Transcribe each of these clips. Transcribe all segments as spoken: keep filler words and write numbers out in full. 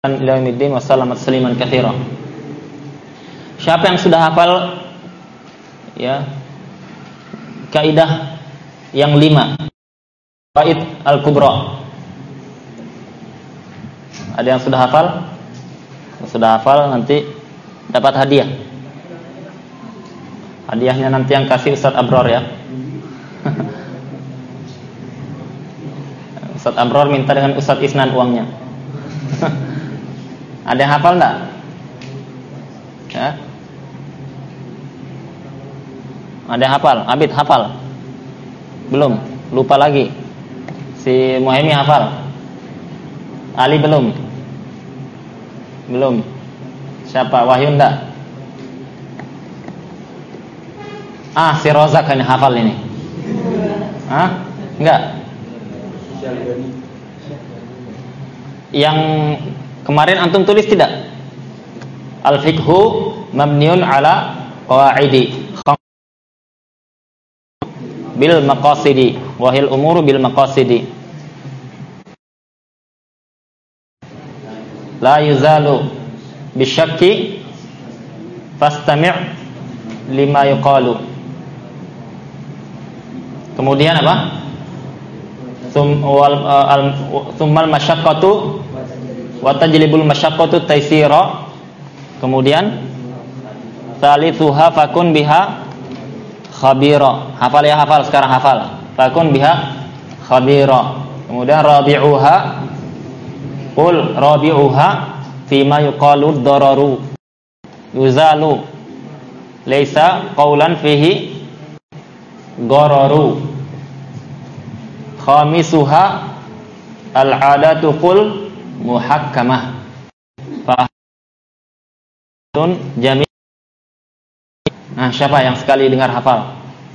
ila yaumiddin wa sallamat tasliman katsira. Siapa yang sudah hafal ya kaidah yang lima qaid al-kubra? Ada yang sudah hafal? Sudah hafal nanti dapat hadiah. Hadiahnya nanti yang kasih Ustaz Abror ya. Ustaz Abror minta dengan Ustaz Isnan uangnya. Ada yang hafal enggak? Ya. Ada yang hafal? Abid hafal? Belum, lupa lagi. Si Muhaimi hafal? Ali belum? Belum. Siapa? Wahyu enggak? Ah, si Rozak kan hafal ini. Hah? Enggak? Yang kemarin antum tulis tidak? Al-fiqhu mabniun ala qawaidi bil maqasidi wahil umuru bil maqasidi la yuzalu bisyakki fastami' lima yuqalu. Kemudian apa? Sum wal al summal masyaqqatu wa tajlibul masyaqqatu taysira. Kemudian tsalitsuha fakun biha khabira. Hafal ya, hafal sekarang hafal. Fakun biha khabira. Kemudian rabi'uha qul rabi'uha fima yuqalu dararu yuzalu laisa qaulan fihi gararu. Khamisuha al-'adatu qul muhakkamah fahtun jami'. Nah, siapa yang sekali dengar hafal?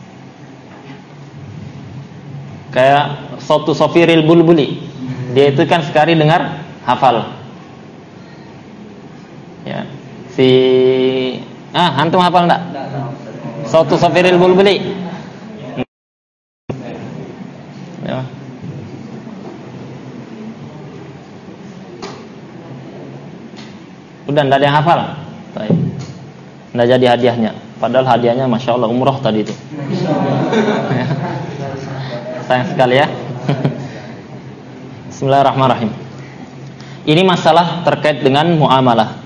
Kayak Sautu Sofiril Bulbuli, dia itu kan sekali dengar hafal. Ya, si ah antum hafal enggak? Sautu Sofiril Bulbuli. Ya. Udah enggak ada yang hafal? Baik. Enggak jadi hadiahnya. Padahal hadiahnya Masya Allah umroh tadi itu. Sayang sekali ya. Bismillahirrahmanirrahim. Ini masalah terkait dengan muamalah.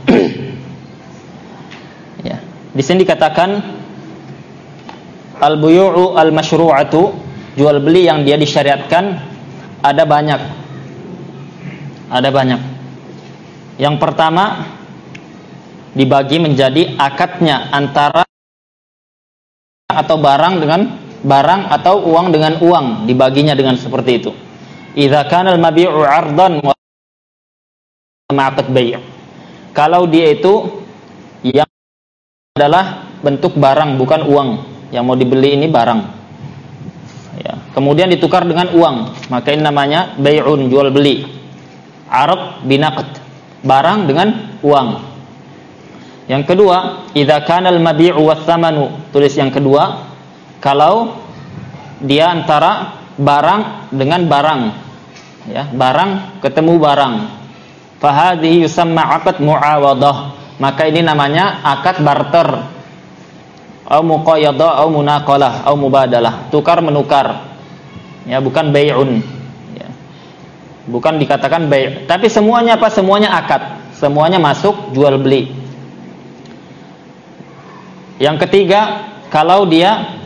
Ya. Di sini dikatakan al-buyu'u al-masyru'atu, jual beli yang dia disyariatkan ada banyak. Ada banyak. Yang pertama dibagi menjadi akadnya antara atau barang dengan barang atau uang dengan uang, dibaginya dengan seperti itu. Idza kana al-mabi'u 'ardan wa ma'aqad bai'. Kalau dia itu yang adalah bentuk barang bukan uang, yang mau dibeli ini barang. Ya, kemudian ditukar dengan uang, maka ini namanya bai'un, jual beli. 'Ard binaqd, barang dengan uang. Yang kedua, idza kana al-mabi'u was-thamanu, tulis yang kedua, kalau dia antara barang dengan barang, ya, barang ketemu barang, fa hadhihi yusamma 'aqd mu'awadah, maka ini namanya akad barter, au muqayyadah, au munaqalah, au mubadalah, tukar menukar. Ya, bukan bai'un. Ya. Bukan dikatakan bai', tapi semuanya apa? Semuanya akad, semuanya masuk jual beli. Yang ketiga, kalau dia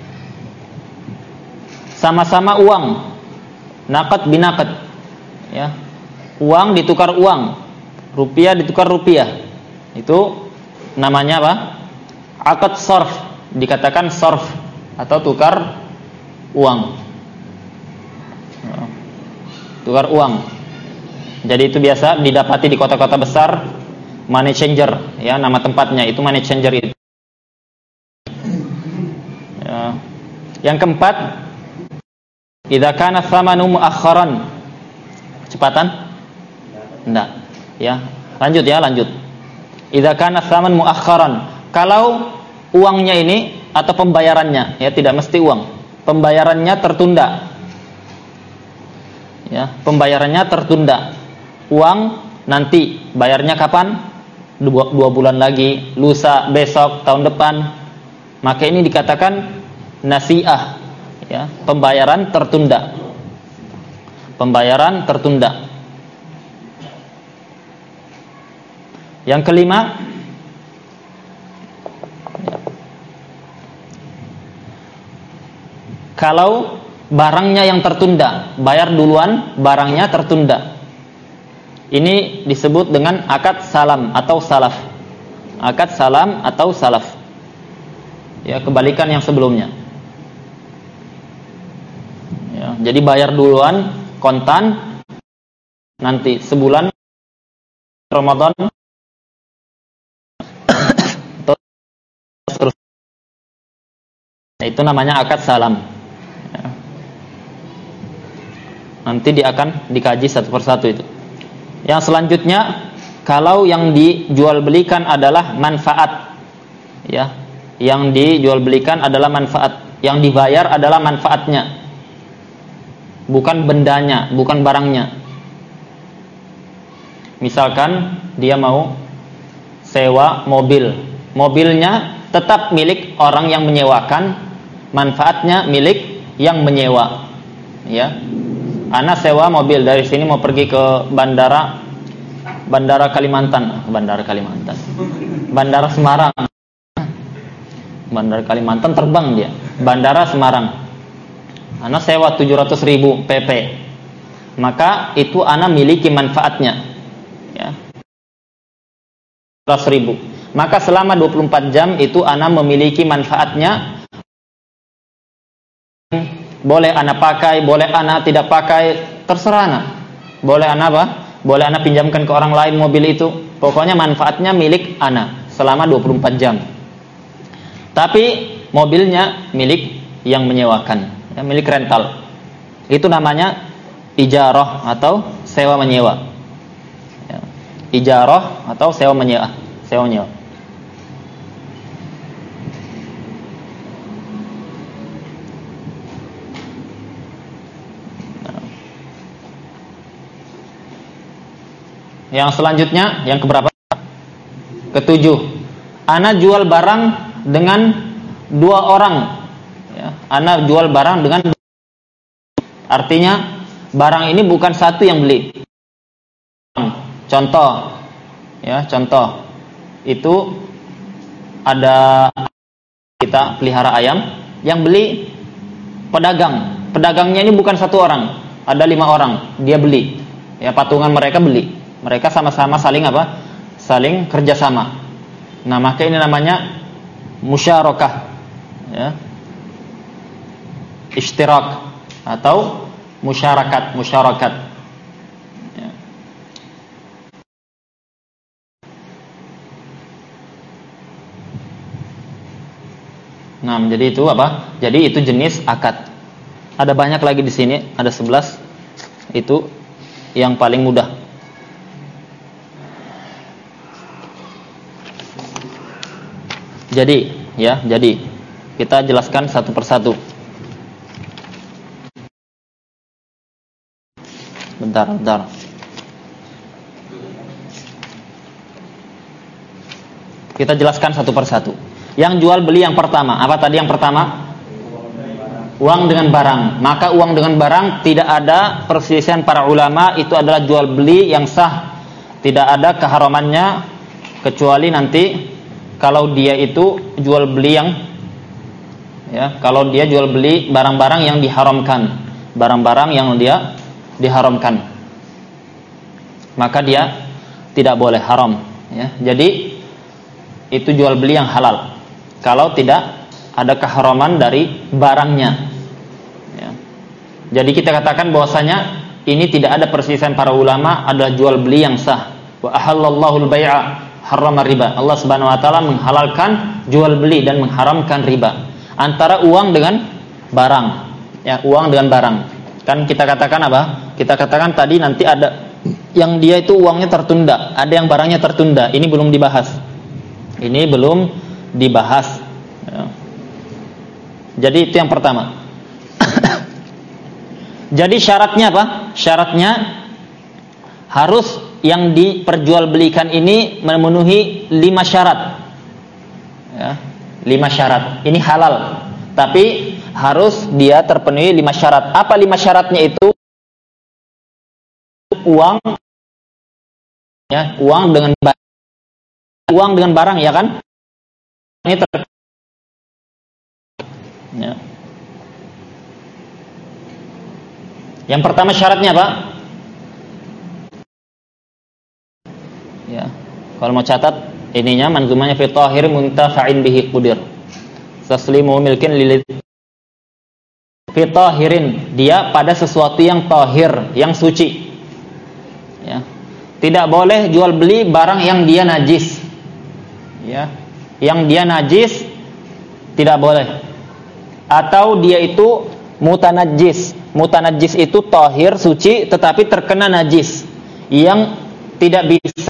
sama-sama uang, naqad binaqad, ya, uang ditukar uang, rupiah ditukar rupiah, itu namanya apa? Akad sarf, dikatakan sarf atau tukar uang, tukar uang. Jadi itu biasa didapati di kota-kota besar, money changer, ya, nama tempatnya itu money changer itu. Ya. Yang keempat, idza kana thamanu muakharan. Kecepatan? Enggak. Ya, lanjut ya, lanjut. Idza kana thaman muakharan. Kalau uangnya ini atau pembayarannya, ya, tidak mesti uang. Pembayarannya tertunda. Ya, pembayarannya tertunda. Uang nanti bayarnya kapan? Dua, dua bulan lagi, lusa, besok, tahun depan. Maka ini dikatakan nasi'ah, ya, pembayaran tertunda. Pembayaran tertunda. Yang kelima, kalau barangnya yang tertunda, bayar duluan, barangnya tertunda. Ini disebut dengan akad salam atau salaf. Akad salam atau salaf. Ya, kebalikan yang sebelumnya. Ya, jadi bayar duluan, kontan, nanti sebulan Ramadan terus. Itu namanya akad salam. Ya. Nanti dia akan dikaji satu persatu itu. Yang selanjutnya, kalau yang dijual belikan adalah manfaat, ya, yang dijual belikan adalah manfaat, yang dibayar adalah manfaatnya, bukan bendanya, bukan barangnya. Misalkan dia mau sewa mobil, mobilnya tetap milik orang yang menyewakan, manfaatnya milik yang menyewa. Ya, Ana sewa mobil dari sini mau pergi ke bandara, bandara Kalimantan, bandara Kalimantan, bandara Semarang, bandara Kalimantan terbang dia, bandara Semarang. Ana sewa tujuh ratus ribu P P, maka itu Ana miliki manfaatnya, ya, tujuh ratus ribu. Maka selama dua puluh empat jam itu Ana memiliki manfaatnya. Boleh Ana pakai, boleh Ana tidak pakai, terserah Ana. Boleh Ana apa? Boleh Ana pinjamkan ke orang lain mobil itu. Pokoknya manfaatnya milik Ana selama dua puluh empat jam. Tapi mobilnya milik yang menyewakan, ya, milik rental. Itu namanya ijarah atau sewa menyewa. Ya. Ijarah atau sewa menyewa, sewa menyewa. Yang selanjutnya, yang keberapa? Ketujuh. Ana jual barang dengan dua orang. Ya, Ana jual barang dengan dua. Artinya barang ini bukan satu yang beli. Contoh, ya, contoh itu ada kita pelihara ayam, yang beli pedagang. Pedagangnya ini bukan satu orang, ada lima orang. Dia beli. Ya, patungan mereka beli. Mereka sama-sama saling apa? Saling kerjasama. Nah, maka ini namanya musyarakah, ya, ishtirak atau musyarakat, musyarakat. Ya. Nah, jadi itu apa? Jadi itu jenis akad. Ada banyak lagi di sini, ada sebelas. Itu yang paling mudah. Jadi, ya, jadi kita jelaskan satu persatu. Bentar, bentar. Kita jelaskan satu persatu. Yang jual beli yang pertama, apa tadi yang pertama? Uang dengan barang. Maka uang dengan barang tidak ada perselisihan para ulama, itu adalah jual beli yang sah. Tidak ada keharamannya kecuali nanti kalau dia itu jual beli yang, ya, kalau dia jual beli barang-barang yang diharamkan, barang-barang yang dia diharamkan, maka dia tidak boleh haram, ya. Jadi itu jual beli yang halal kalau tidak ada keharaman dari barangnya, ya. Jadi kita katakan bahwasanya ini tidak ada perselisihan para ulama, adalah jual beli yang sah. Wa ahallallahu al-bai'a harrama riba. Allah Subhanahu wa taala menghalalkan jual beli dan mengharamkan riba. Antara uang dengan barang, ya, uang dengan barang. Kan kita katakan apa? Kita katakan tadi nanti ada yang dia itu uangnya tertunda, ada yang barangnya tertunda. Ini belum dibahas. Ini belum dibahas. Ya. Jadi itu yang pertama. Jadi syaratnya apa? Syaratnya harus yang diperjualbelikan ini memenuhi lima syarat. Ya, lima syarat. Ini halal, tapi harus dia terpenuhi lima syarat. Apa lima syaratnya itu? Uang, ya, uang dengan barang, uang dengan barang, ya kan? Ini ter ya. Yang pertama syaratnya apa? Ya, kalau mau catat ininya manzumanya fi tahir muntafa'in bihi qudir. Taslimu milkin lil fi tahirin, dia pada sesuatu yang tahir, yang suci. Ya. Tidak boleh jual beli barang yang dia najis. Ya. Yang dia najis tidak boleh. Atau dia itu mutanajjis. Mutanajjis itu tahir, suci, tetapi terkena najis yang tidak bisa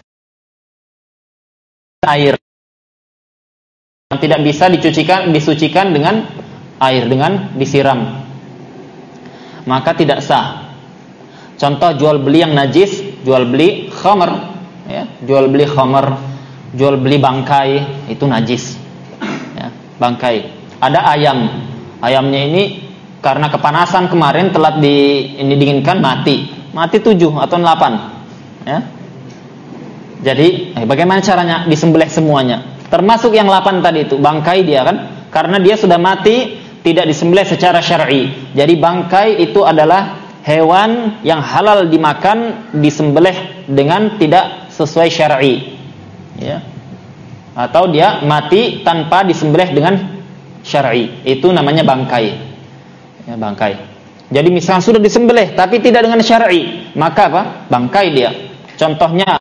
air, yang tidak bisa dicucikan, disucikan dengan air, dengan disiram, maka tidak sah. Contoh jual beli yang najis, jual beli khamr, ya, jual beli khamr, jual beli bangkai, itu najis, ya, bangkai. Ada ayam, ayamnya ini karena kepanasan kemarin telat di ini dinginkan mati, mati tujuh atau delapan, ya. Jadi eh, bagaimana caranya? Disembelih semuanya, termasuk yang delapan tadi itu bangkai dia kan, karena dia sudah mati tidak disembelih secara syar'i. Jadi bangkai itu adalah hewan yang halal dimakan, disembelih dengan tidak sesuai syar'i, ya. Atau dia mati tanpa disembelih dengan syar'i, itu namanya bangkai. Ya, bangkai. Jadi misalnya sudah disembelih tapi tidak dengan syar'i, maka apa? Bangkai dia. Contohnya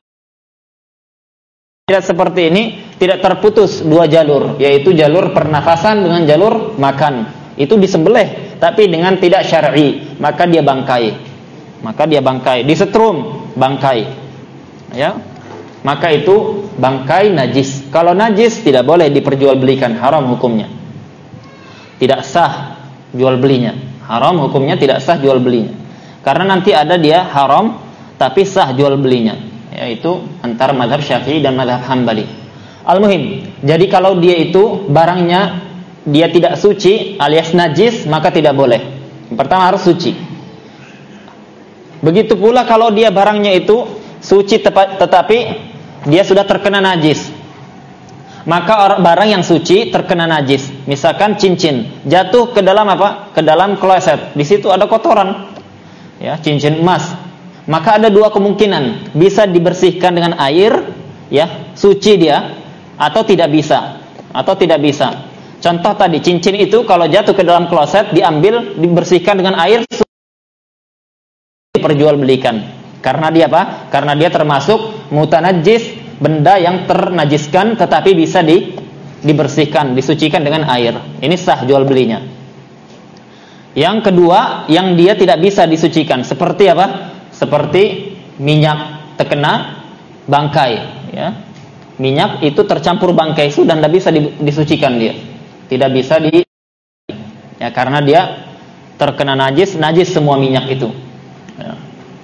tidak seperti ini, tidak terputus dua jalur, yaitu jalur pernafasan dengan jalur makan. Itu disembelih tapi dengan tidak syar'i, maka dia bangkai. Maka dia bangkai, disetrum bangkai. Ya. Maka itu bangkai najis. Kalau najis tidak boleh diperjualbelikan, haram hukumnya. Tidak sah jual belinya, haram hukumnya, tidak sah jual belinya. Karena nanti ada dia haram tapi sah jual belinya, yaitu antara mazhab Syafi'i dan mazhab Hambali. Al-muhim, jadi kalau dia itu barangnya dia tidak suci alias najis, maka tidak boleh. Yang pertama harus suci. Begitu pula kalau dia barangnya itu suci tetapi dia sudah terkena najis, maka barang yang suci terkena najis. Misalkan cincin jatuh ke dalam apa? Ke dalam kloset. Di situ ada kotoran. Ya, cincin emas. Maka ada dua kemungkinan, bisa dibersihkan dengan air, ya, suci dia, atau tidak bisa. Atau tidak bisa. Contoh tadi cincin itu kalau jatuh ke dalam kloset, diambil, dibersihkan dengan air, diperjualbelikan. Karena dia apa? Karena dia termasuk mutanajjis, benda yang ternajiskan tetapi bisa di, dibersihkan, disucikan dengan air. Ini sah jual belinya. Yang kedua, yang dia tidak bisa disucikan, seperti apa? Seperti minyak terkena bangkai, ya. Minyak itu tercampur bangkai, sudah tidak bisa disucikan dia. Tidak bisa di ya, karena dia terkena najis, najis semua minyak itu. Ya.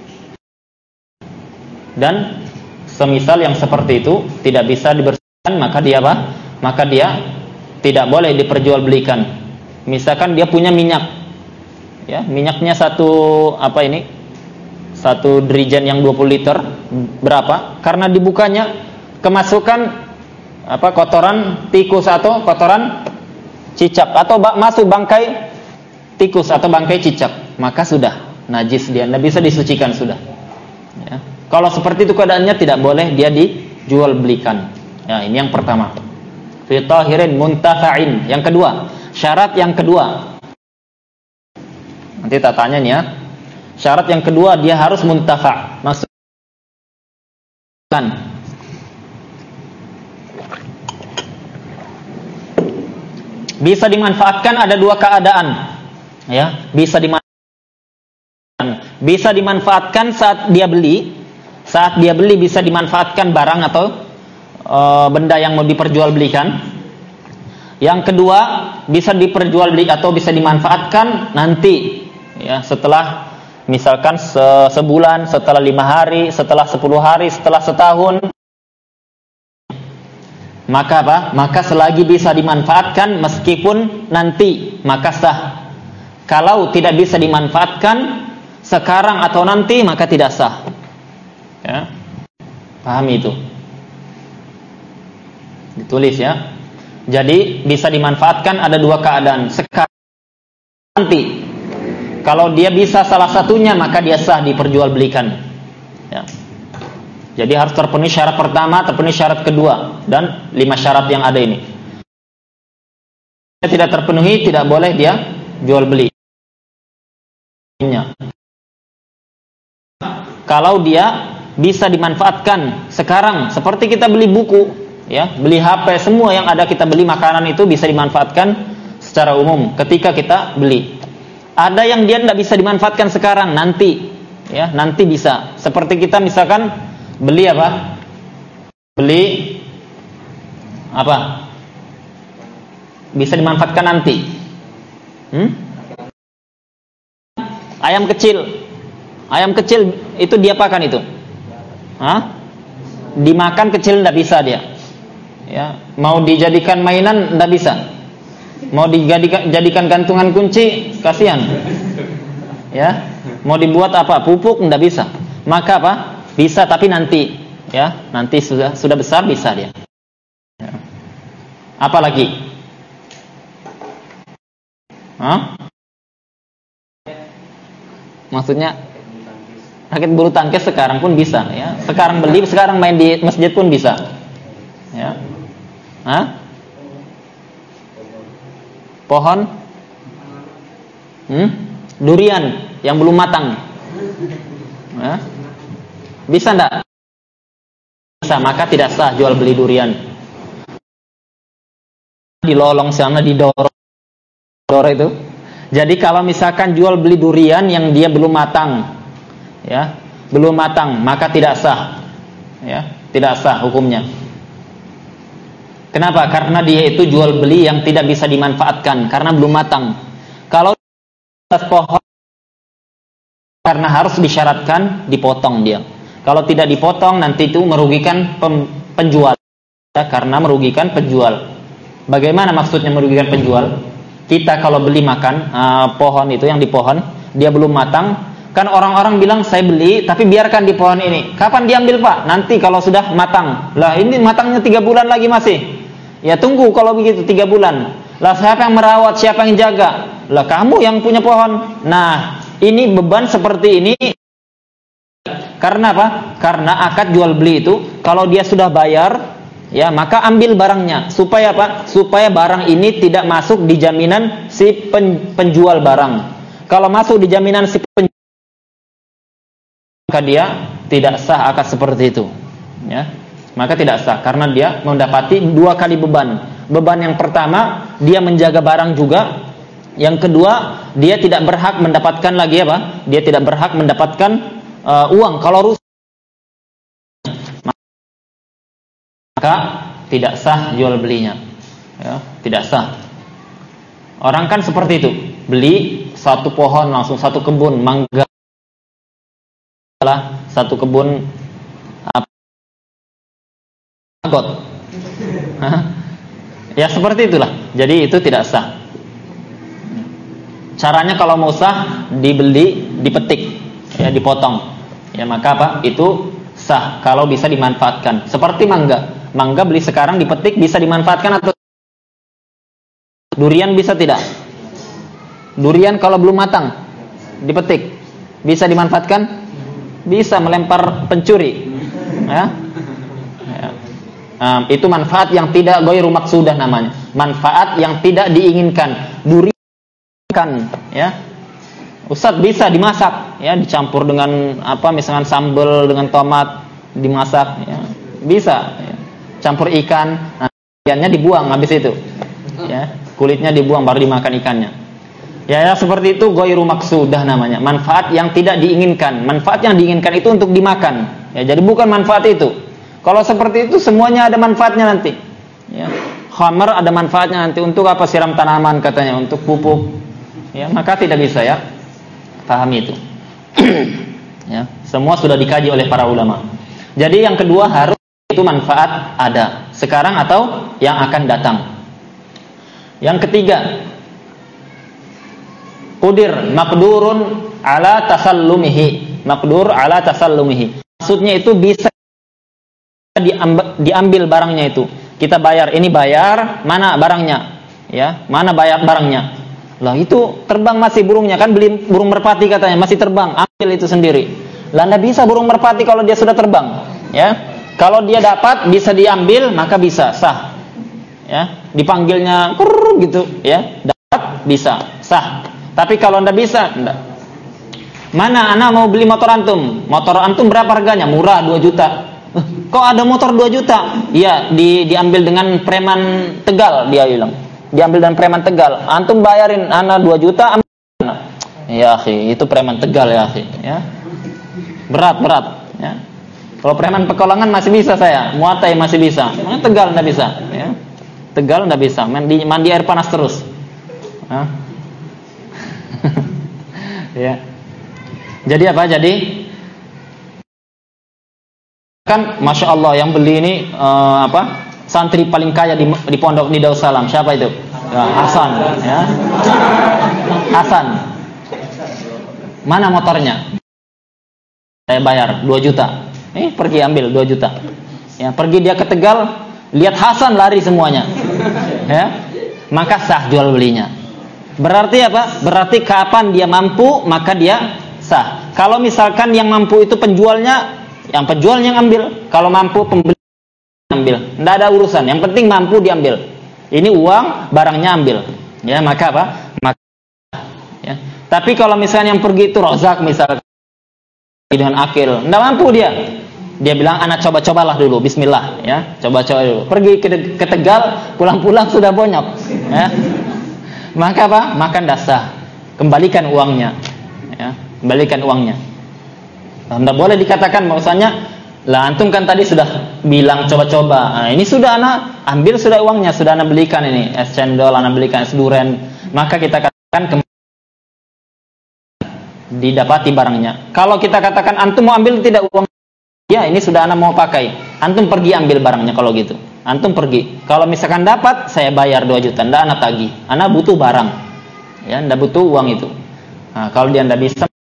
Dan semisal yang seperti itu tidak bisa dibersihkan, maka dia apa? Maka dia tidak boleh diperjualbelikan. Misalkan dia punya minyak, ya, minyaknya satu apa ini? Satu dirijen yang dua puluh liter, berapa? Karena dibukanya kemasukan apa? Kotoran tikus atau kotoran cicak, atau masuk bangkai tikus atau bangkai cicak, maka sudah najis dia, tidak bisa disucikan sudah. Ya. Kalau seperti itu keadaannya tidak boleh dia dijual belikan. Ya, ini yang pertama. Fi tahirin muntafa'in. Yang kedua, syarat yang kedua. Nanti tak tanya nih ya. Syarat yang kedua, dia harus muntafa'. Maksudkan bisa dimanfaatkan, ada dua keadaan. Ya, bisa dimanfaatkan. Bisa dimanfaatkan saat dia beli. Saat dia beli bisa dimanfaatkan barang atau e, benda yang mau diperjualbelikan. Yang kedua, bisa diperjualbeli atau bisa dimanfaatkan nanti, ya, setelah misalkan se sebulan, setelah lima hari, setelah sepuluh hari, setelah setahun, maka apa? Maka selagi bisa dimanfaatkan meskipun nanti, maka sah. Kalau tidak bisa dimanfaatkan sekarang atau nanti, maka tidak sah. Ya. Pahami itu. Ditulis ya. Jadi bisa dimanfaatkan ada dua keadaan. Sekarang, nanti. Kalau dia bisa salah satunya, maka dia sah diperjualbelikan. Ya. Jadi harus terpenuhi syarat pertama, terpenuhi syarat kedua, dan lima syarat yang ada ini. Jika tidak terpenuhi, tidak boleh dia jual beli. Kalau dia bisa dimanfaatkan sekarang, seperti kita beli buku, ya, beli H P, semua yang ada kita beli, makanan itu bisa dimanfaatkan secara umum ketika kita beli. Ada yang dia tidak bisa dimanfaatkan sekarang, nanti, ya, nanti bisa. Seperti kita misalkan beli apa? Beli apa? Bisa dimanfaatkan nanti. Hmm? Ayam kecil, ayam kecil itu diapakan itu? Hah? Dimakan kecil tidak bisa dia. Ya, mau dijadikan mainan tidak bisa. Mau dijadikan jadikan gantungan kunci, kasihan. Ya, mau dibuat apa? Pupuk tidak bisa. Maka apa? Bisa tapi nanti. Ya, nanti sudah sudah besar bisa dia. Ya. Apa lagi? Hah? Maksudnya raket bulu tangkis sekarang pun bisa, ya. Sekarang beli, sekarang main di masjid pun bisa. Ya. Hah? Pohon? Hmm? Durian yang belum matang. Ya. Bisa enggak? Bisa, maka tidak sah jual beli durian. Di lolong sana didorong dor itu. Jadi kalau misalkan jual beli durian yang dia belum matang, ya, belum matang, maka tidak sah, ya, tidak sah hukumnya. Kenapa? Karena dia itu jual beli yang tidak bisa dimanfaatkan karena belum matang. Kalau atas pohon, karena harus disyaratkan dipotong dia. Kalau tidak dipotong nanti itu merugikan penjual, ya, karena merugikan penjual. Bagaimana maksudnya merugikan penjual? Kita kalau beli makan uh, pohon itu yang di pohon, dia belum matang. Kan orang-orang bilang saya beli tapi biarkan di pohon ini. Kapan diambil Pak? Nanti kalau sudah matang. Lah ini matangnya tiga bulan lagi masih. Ya tunggu kalau begitu tiga bulan. Lah siapa yang merawat, siapa yang jaga? Lah kamu yang punya pohon. Nah ini beban seperti ini. Karena apa? Karena akad jual beli itu kalau dia sudah bayar, ya maka ambil barangnya. Supaya apa? Supaya barang ini tidak masuk di jaminan si pen, penjual barang. Kalau masuk di jaminan si penjual, maka dia tidak sah akad seperti itu, ya. Maka tidak sah karena dia mendapati dua kali beban. Beban yang pertama dia menjaga barang juga. Yang kedua dia tidak berhak mendapatkan lagi apa? Dia tidak berhak mendapatkan uh, uang kalau rusak. Maka tidak sah jual belinya, ya, tidak sah. Orang kan seperti itu, beli satu pohon langsung satu kebun mangga, satu kebun apa? Got. Ya seperti itulah. Jadi itu tidak sah. Caranya kalau mau sah dibeli, dipetik, ya dipotong. Ya maka apa? Itu sah kalau bisa dimanfaatkan. Seperti mangga. Mangga beli sekarang dipetik bisa dimanfaatkan atau durian bisa tidak? Durian kalau belum matang dipetik bisa dimanfaatkan? Bisa, melempar pencuri. Ya. Ya. Nah, itu manfaat yang tidak ghairu maqsudah namanya. Manfaat yang tidak diinginkan. Durian ya. Ustaz bisa dimasak ya, dicampur dengan apa misalkan sambal dengan tomat dimasak ya. Bisa ya. Campur ikan, nah, ikannya dibuang habis itu, ya, kulitnya dibuang baru dimakan ikannya. Ya, ya seperti itu ghairu maqsudah namanya, manfaat yang tidak diinginkan. Manfaat yang diinginkan itu untuk dimakan, ya, jadi bukan manfaat itu. Kalau seperti itu semuanya ada manfaatnya nanti. Ya, khamar ada manfaatnya nanti untuk apa? Siram tanaman katanya, untuk pupuk. Ya, maka tidak bisa ya. Pahami itu. Ya, semua sudah dikaji oleh para ulama. Jadi yang kedua harus itu manfaat ada sekarang atau yang akan datang. Yang ketiga, qudir maqdurun ala tasallumihi. Maqdur ala tasallumihi. Maksudnya itu bisa diambil, diambil barangnya itu. Kita bayar, ini bayar, mana barangnya? Ya, mana bayar barangnya? Lah itu terbang masih burungnya, kan beli burung merpati katanya, masih terbang, ambil itu sendiri. Lah enggak bisa burung merpati kalau dia sudah terbang, ya. Kalau dia dapat bisa diambil, maka bisa sah. Ya, dipanggilnya kurr gitu, ya. Dapat bisa sah. Tapi kalau enggak bisa, enggak. Mana ana mau beli motor antum? Motor antum berapa harganya? Murah dua juta. Kok ada motor dua juta? Iya, di, diambil dengan preman Tegal, dia bilang. Diambil dan preman Tegal. Antum bayarin ana dua juta, ambil. Ya, akhi, itu preman Tegal ya, akhi, ya. Berat, berat, ya. Kalau preman Pekalongan masih bisa saya, Muatai masih bisa. Mana Tegal enggak bisa, ya. Tegal enggak bisa, mandi mandi air panas terus. Ya. Ya. Jadi apa? Jadi kan Masya Allah yang beli ini uh, apa? Santri paling kaya di, di pondok di Darussalam. Siapa itu? Ya, Hasan, ya. Hasan. Mana motornya? Saya bayar dua juta. Eh, pergi ambil dua juta. Ya, pergi dia ke Tegal, lihat Hasan lari semuanya. Ya. Maka sah jual belinya. Berarti apa? Berarti kapan dia mampu, maka dia sah. Kalau misalkan yang mampu itu penjualnya, yang penjual yang ambil. Kalau mampu pembeli ambil, tidak ada urusan. Yang penting mampu diambil. Ini uang, barangnya ambil. Ya, maka apa? Maka, ya. Tapi kalau misalnya yang pergi itu rozak misalnya dengan akil, tidak mampu dia. Dia bilang, anak coba-cobalah dulu, Bismillah, ya, coba-coba dulu. Pergi ke, ke Tegal, pulang-pulang sudah bonyok. Ya. Maka apa? Makan dasar. Kembalikan uangnya. Ya, kembalikan uangnya. Tidak boleh dikatakan bahwasanya lah antum kan tadi sudah bilang coba-coba. Nah, ini sudah anak ambil sudah uangnya, sudah anak belikan ini es cendol, anak belikan es durian. Maka kita katakan didapati barangnya. Kalau kita katakan antum mau ambil tidak uang, ya ini sudah anak mau pakai. Antum pergi ambil barangnya kalau gitu. Antum pergi. Kalau misalkan dapat saya bayar dua juta, ndak anak tagih. Anak butuh barang. Ya, ndak butuh uang itu. Nah, kalau dia ndak bisa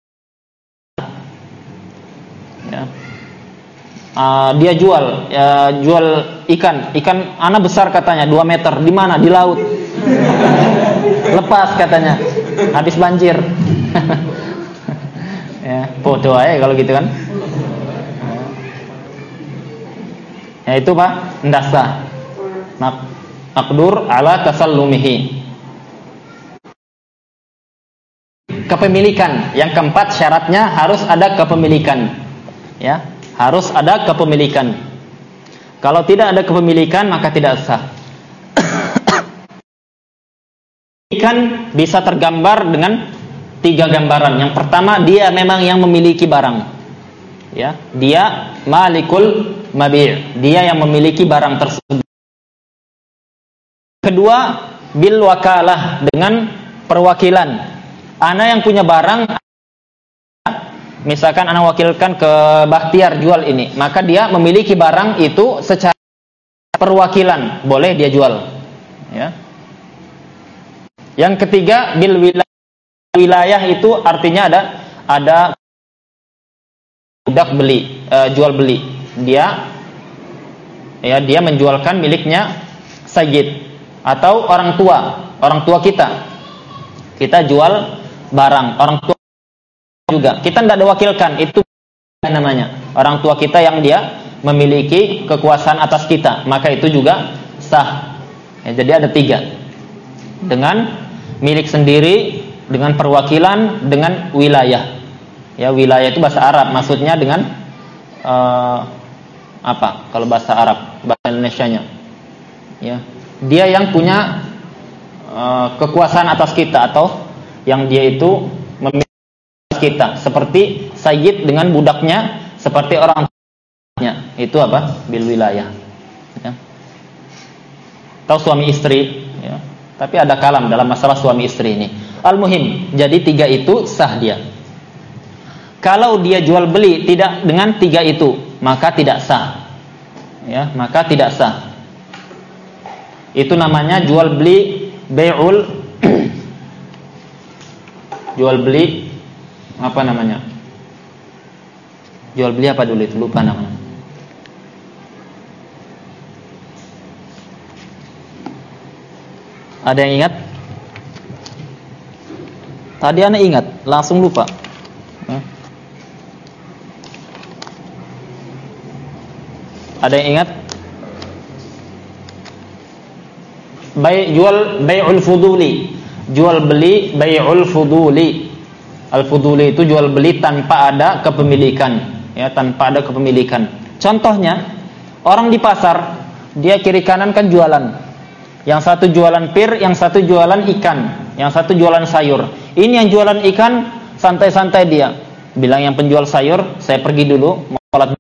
ya. Uh, dia jual uh, jual ikan ikan anak besar katanya dua meter, di mana? Di laut. Lepas katanya habis banjir. Ya, bodoh aja kalau gitu kan. Ya itu Pak, ndak sah. Maqdur ala tasallumihi. Kepemilikan, yang keempat syaratnya harus ada kepemilikan. Ya, harus ada kepemilikan. Kalau tidak ada kepemilikan maka tidak sah. Kan bisa tergambar dengan tiga gambaran. Yang pertama, dia memang yang memiliki barang. Ya, dia malikul mabi', dia yang memiliki barang tersebut. Kedua, bil wakalah, dengan perwakilan. Ana yang punya barang, misalkan ana wakilkan ke Bakhtiar jual ini, maka dia memiliki barang itu secara perwakilan, boleh dia jual. Ya. Yang ketiga, bil wilayah. Wilayah itu artinya ada ada budak beli, e, jual beli. Dia ya dia menjualkan miliknya sayyid atau orang tua, orang tua kita. Kita jual barang, orang tua juga. Kita tidak ada wakilkan, itu namanya. Orang tua kita yang dia memiliki kekuasaan atas kita, maka itu juga sah. Ya, jadi ada tiga. Dengan milik sendiri, dengan perwakilan, dengan wilayah. Ya, wilayah itu bahasa Arab, maksudnya dengan uh, apa? Kalau bahasa Arab, bahasa Indonesianya. Ya, dia yang punya uh, kekuasaan atas kita, atau yang dia itu memiliki kita, seperti sayyid dengan budaknya, seperti orang tuanya. Itu apa? Bil wilayah. Ya. Atau suami istri. Ya. Tapi ada kalam dalam masalah suami istri ini. Al-muhim, jadi tiga itu sah dia. Kalau dia jual beli tidak dengan tiga itu, maka tidak sah. Ya, maka tidak sah. Itu namanya jual beli bai'ul jual beli apa namanya? Jual beli apa dulu itu? Lupa namanya. Ada yang ingat? Tadi ana ingat, langsung lupa. Ada yang ingat? Bai jual bai'ul fuduli. Jual beli bai'ul fuduli. Al-fuduli itu jual beli tanpa ada kepemilikan, ya, tanpa ada kepemilikan. Contohnya, orang di pasar, dia kiri kanan kan jualan. Yang satu jualan pir, yang satu jualan ikan, yang satu jualan sayur. Ini yang jualan ikan santai-santai dia. Bilang yang penjual sayur, saya pergi dulu mau sholat.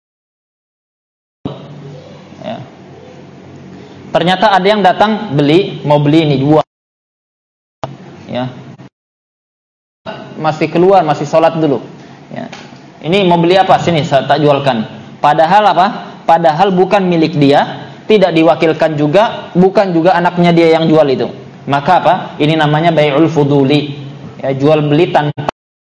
Ya. Ternyata ada yang datang beli, mau beli ini dua. Ya. Masih keluar, masih sholat dulu. Ya. Ini mau beli apa? Sini saya tak jualkan. Padahal apa? Padahal bukan milik dia, tidak diwakilkan juga, bukan juga anaknya dia yang jual itu. Maka apa? Ini namanya bai'ul fuduli. Ya, jual beli tanpa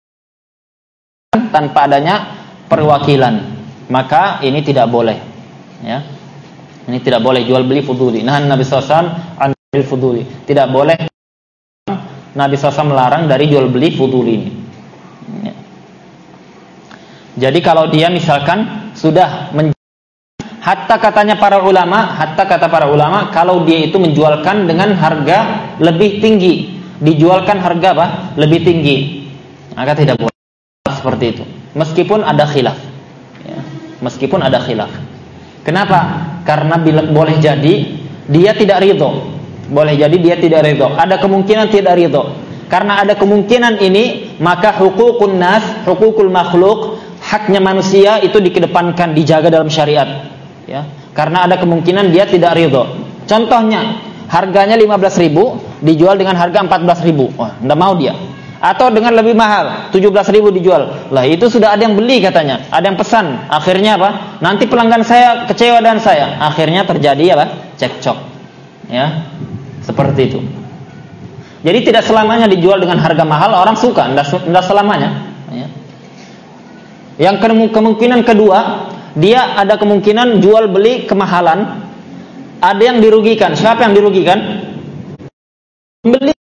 tanpa adanya perwakilan. Maka ini tidak boleh. Ya. Ini tidak boleh jual beli fuduli. Nah, Nabi sallallahu alaihi wasallam anil fuduli. Tidak boleh. Nabi sallallahu alaihi wasallam melarang dari jual beli fuduli ini. Ya. Jadi kalau dia misalkan sudah men- hatta katanya para ulama, hatta kata para ulama, kalau dia itu menjualkan dengan harga lebih tinggi, dijualkan harga apa? Lebih tinggi, maka tidak boleh seperti itu. Meskipun ada khilaf, ya. Meskipun ada khilaf. Kenapa? Karena bila, boleh jadi dia tidak ridho, boleh jadi dia tidak ridho. Ada kemungkinan tidak ridho. Karena ada kemungkinan ini, maka hukukun nas, hukukul makhluk, haknya manusia itu dikedepankan, dijaga dalam syariat. Ya, karena ada kemungkinan dia tidak ridho. Contohnya, harganya lima belas ribu dijual dengan harga empat belas ribu. Wah, enggak mau dia. Atau dengan lebih mahal, tujuh belas ribu dijual. Lah itu sudah ada yang beli katanya, ada yang pesan. Akhirnya apa? Nanti pelanggan saya kecewa dan saya. Akhirnya terjadi apa? Cekcok. Ya. Seperti itu. Jadi tidak selamanya dijual dengan harga mahal orang suka, enggak, enggak selamanya. Ya. Yang kemungkinan kedua, dia ada kemungkinan jual beli kemahalan, ada yang dirugikan. Siapa yang dirugikan? Beli.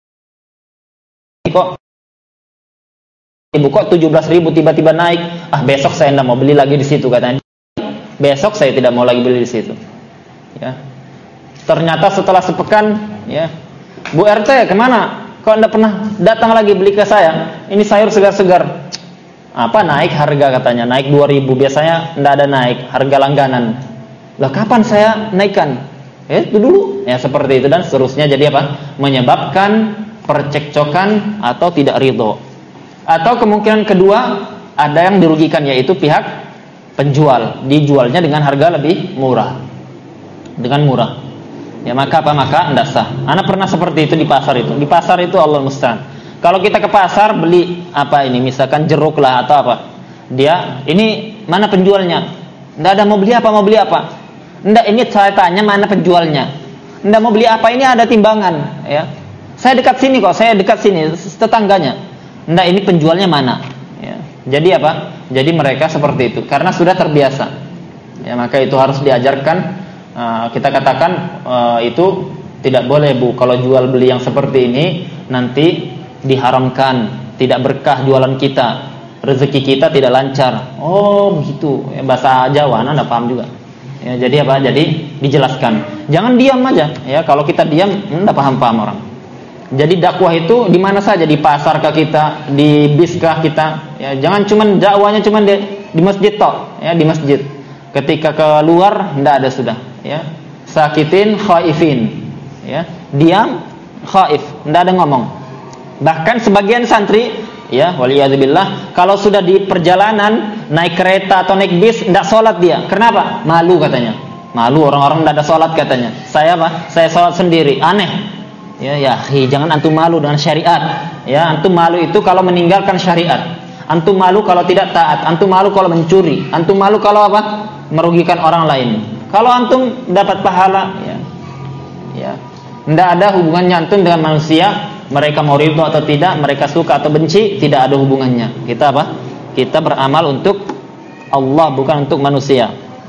Kok ibu kok tujuh belas ribu tiba-tiba naik? Ah, besok saya tidak mau beli lagi di situ katanya. Besok saya tidak mau lagi beli di situ. Ya. Ternyata setelah sepekan, ya, Bu R T kemana? Kok tidak pernah datang lagi beli ke saya? Ini sayur segar-segar. Apa naik harga katanya, naik dua ribu, biasanya tidak ada naik, harga langganan. Lah kapan saya naikkan? Eh, itu dulu. Ya seperti itu dan seterusnya. Jadi apa? Menyebabkan percekcokan atau tidak ridho. Atau kemungkinan kedua, ada yang dirugikan, yaitu pihak penjual, dijualnya dengan harga lebih murah. Dengan murah. Ya maka apa? Maka tidak sah. Ana pernah seperti itu di pasar itu. Di pasar itu Allah musta'an. Kalau kita ke pasar beli apa ini, misalkan jeruk lah atau apa, dia ini mana penjualnya? Nggak ada, mau beli apa, mau beli apa? Nggak, ini saya tanya mana penjualnya? Nggak, mau beli apa, ini ada timbangan, ya. Saya dekat sini kok, saya dekat sini, tetangganya. Nggak, ini penjualnya mana? Ya. Jadi apa? Jadi mereka seperti itu, karena sudah terbiasa. Ya maka itu harus diajarkan. Uh, kita katakan uh, itu tidak boleh Bu, kalau jual beli yang seperti ini nanti diharamkan, tidak berkah jualan kita, rezeki kita tidak lancar. Oh begitu, ya, bahasa Jawa, anda paham juga. Ya, jadi apa? Jadi dijelaskan. Jangan diam aja. Ya kalau kita diam, anda paham-paham orang. Jadi dakwah itu di mana saja, di pasar kah kita, di bis kah kita. Ya, jangan cuman dakwahnya cuman di, di masjid tok, ya di masjid. Ketika keluar, tidak ada sudah. Ya, sakitin, khaifin. Ya, diam, khaif, tidak ada ngomong. Bahkan sebagian santri, ya, waliyadzubillah, kalau sudah di perjalanan naik kereta atau naik bis, tidak sholat dia. Kenapa? Malu katanya. Malu, orang-orang tidak ada sholat katanya. Saya apa? Saya sholat sendiri. Aneh. Ya, ya, hi, jangan antum malu dengan syariat. Ya, antum malu itu kalau meninggalkan syariat. Antum malu kalau tidak taat, antum malu kalau mencuri, antum malu kalau apa? Merugikan orang lain. Kalau antum dapat pahala, ya, ya, tidak ada hubungannya antum dengan manusia. Mereka mau ridho atau tidak, mereka suka atau benci, tidak ada hubungannya. Kita apa? Kita beramal untuk Allah, bukan untuk manusia.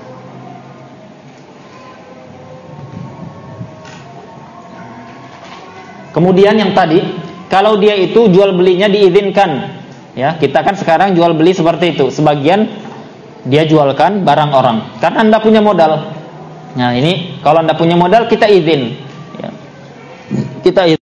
Kemudian yang tadi, kalau dia itu jual belinya diizinkan, ya, kita kan sekarang jual beli seperti itu. Sebagian dia jualkan barang orang karena Anda punya modal. Nah, ini kalau Anda punya modal kita izin, ya. Kita izin.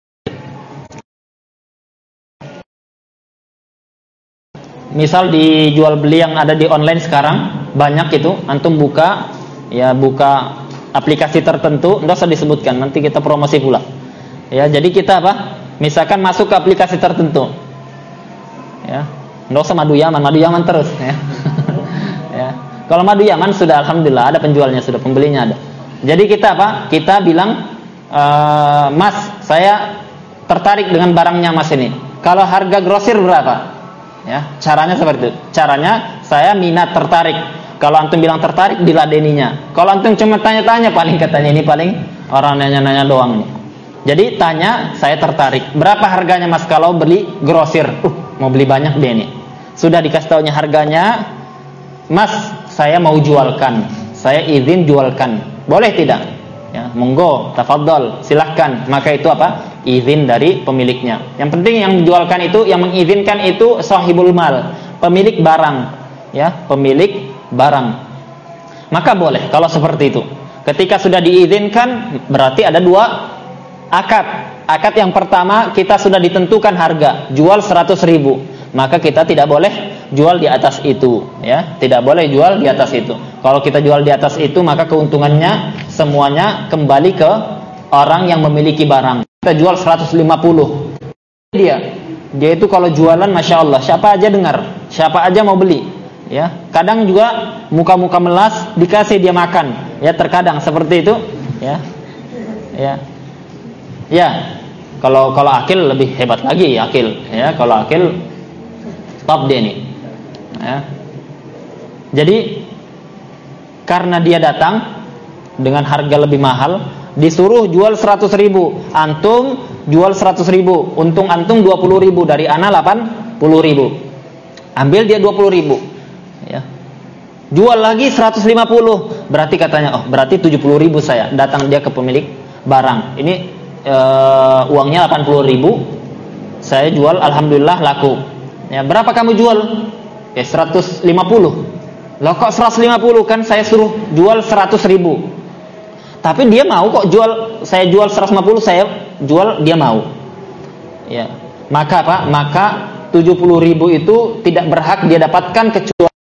Misal di jual beli yang ada di online sekarang banyak itu, antum buka, ya, buka aplikasi tertentu, enggak usah disebutkan, nanti kita promosi pula. Ya, jadi kita apa? Misalkan masuk ke aplikasi tertentu, ya, enggak usah Madu Yaman, Madu Yaman terus, ya. Ya. Kalau Madu Yaman sudah alhamdulillah ada penjualnya, sudah pembelinya ada. Jadi kita apa? Kita bilang, e, Mas, saya tertarik dengan barangnya Mas ini. Kalau harga grosir berapa? Ya, caranya seperti itu. Caranya saya minat, tertarik. Kalau antum bilang tertarik, diladeninya. Kalau antum cuma tanya-tanya, paling katanya ini paling orang nanya-nanya doang nih. Jadi tanya, saya tertarik. Berapa harganya Mas kalau beli grosir? Uh, mau beli banyak deh ini. Sudah dikasih taunya harganya, Mas, saya mau jualkan. Saya izin jualkan. Boleh tidak? Ya, monggo, tafadhol, silahkan. Maka itu apa? Izin dari pemiliknya. Yang penting yang menjualkan itu, yang mengizinkan itu sahibul mal, pemilik barang, ya, pemilik barang. Maka boleh kalau seperti itu. Ketika sudah diizinkan, berarti ada dua akad. Akad yang pertama, kita sudah ditentukan harga, jual seratus ribu. Maka kita tidak boleh jual di atas itu, ya. Tidak boleh jual di atas itu. Kalau kita jual di atas itu, maka keuntungannya semuanya kembali ke orang yang memiliki barang. Kita jual seratus lima puluh. Dia, dia itu kalau jualan Masya Allah, siapa aja dengar, siapa aja mau beli, ya. Kadang juga muka-muka melas dikasih dia makan, ya, terkadang seperti itu, ya. Ya. Ya. Kalau kalau akil lebih hebat lagi, akil, ya. Kalau akil top dia nih. Ya. Jadi karena dia datang dengan harga lebih mahal, disuruh jual seratus ribu, antum jual seratus ribu, untung antum dua puluh ribu, dari ana delapan puluh ribu, ambil dia dua puluh ribu, ya. Jual lagi seratus lima puluh, berarti katanya, oh berarti tujuh puluh ribu saya. Datang dia ke pemilik barang, ini e, uangnya delapan puluh ribu, saya jual alhamdulillah laku, ya. Berapa kamu jual? Ya seratus lima puluh. Loh kok seratus lima puluh, kan saya suruh jual seratus ribu. Tapi dia mau kok jual, saya jual seratus lima puluh, saya jual, dia mau. Ya. Maka apa? Maka tujuh puluh ribu itu tidak berhak dia dapatkan kecuali,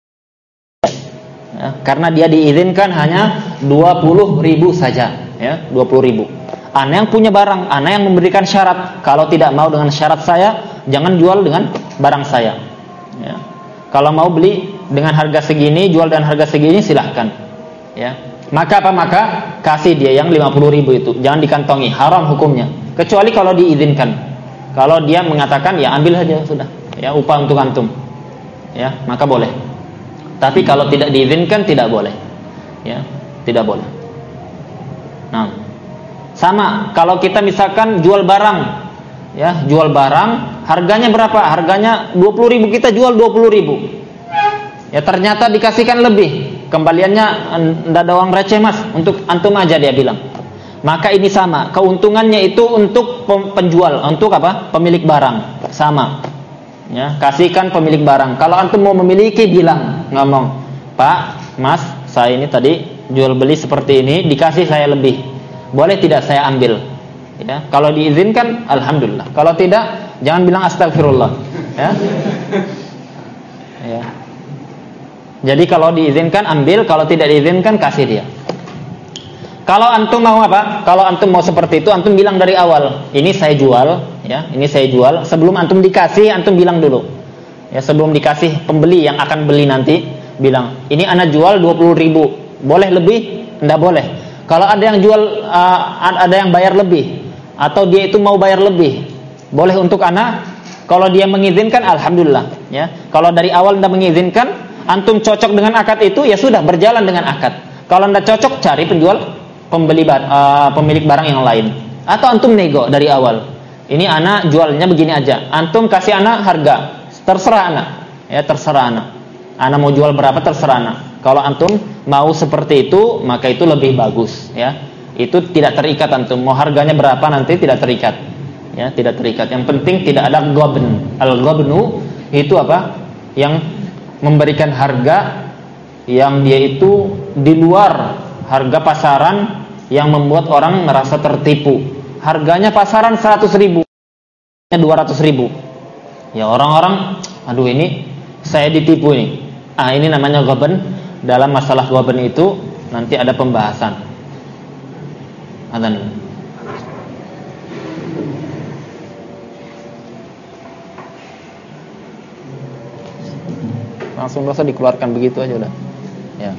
ya, karena dia diizinkan hanya dua puluh ribu saja, ya, dua puluh ribu. Ana yang punya barang, ana yang memberikan syarat. Kalau tidak mau dengan syarat saya, jangan jual dengan barang saya. Ya. Kalau mau beli dengan harga segini, jual dengan harga segini, silahkan. Ya. Maka apa? Maka kasih dia yang lima puluh ribu itu, jangan dikantongi, haram hukumnya. Kecuali kalau diizinkan. Kalau dia mengatakan ya ambil saja sudah, ya, upah untuk antum, ya, maka boleh. Tapi kalau tidak diizinkan tidak boleh, ya, tidak boleh. Nah, sama kalau kita misalkan jual barang, ya, jual barang, harganya berapa? Harganya dua puluh ribu, kita jual dua puluh ribu. Ya ternyata dikasihkan lebih. Kembaliannya enggak ada uang receh Mas, untuk antum aja dia bilang. Maka ini sama, keuntungannya itu untuk penjual, untuk apa? Pemilik barang, sama. Ya, kasihkan pemilik barang. Kalau antum mau memiliki, bilang, ngomong, Pak, Mas, saya ini tadi jual beli seperti ini, dikasih saya lebih, boleh tidak saya ambil? Ya, kalau diizinkan, alhamdulillah. Kalau tidak, jangan bilang astagfirullah. Ya. Ya. Jadi kalau diizinkan ambil, kalau tidak diizinkan kasih dia. Kalau antum mau apa? Kalau antum mau seperti itu, antum bilang dari awal, ini saya jual, ya, ini saya jual. Sebelum antum dikasih, antum bilang dulu. Ya, sebelum dikasih pembeli yang akan beli nanti, bilang, ini anak jual dua puluh ribu. Boleh lebih? Enggak boleh. Kalau ada yang jual, uh, ada yang bayar lebih, atau dia itu mau bayar lebih, boleh untuk anak. Kalau dia mengizinkan, alhamdulillah. Ya, kalau dari awal Anda mengizinkan, antum cocok dengan akad itu, ya sudah berjalan dengan akad. Kalau Anda cocok, cari penjual pembeli uh, pemilik barang yang lain. Atau antum nego dari awal. Ini anak jualnya begini aja. Antum kasih anak harga, terserah anak. Ya, terserah anak. Anak mau jual berapa terserah anak. Kalau antum mau seperti itu, maka itu lebih bagus. Ya, itu tidak terikat antum. Mau harganya berapa nanti tidak terikat. Ya, tidak terikat. Yang penting tidak ada gobn. Al-gobnu itu apa? Yang memberikan harga yang dia itu di luar harga pasaran yang membuat orang merasa tertipu. Harganya pasaran seratus ribu, dua ratus ribu. Ya, orang-orang, aduh ini saya ditipu ini. Ah, ini namanya gobn. Dalam masalah gobn itu nanti ada pembahasan. Adzan. Langsung dosa dikeluarkan begitu aja udah. Ya.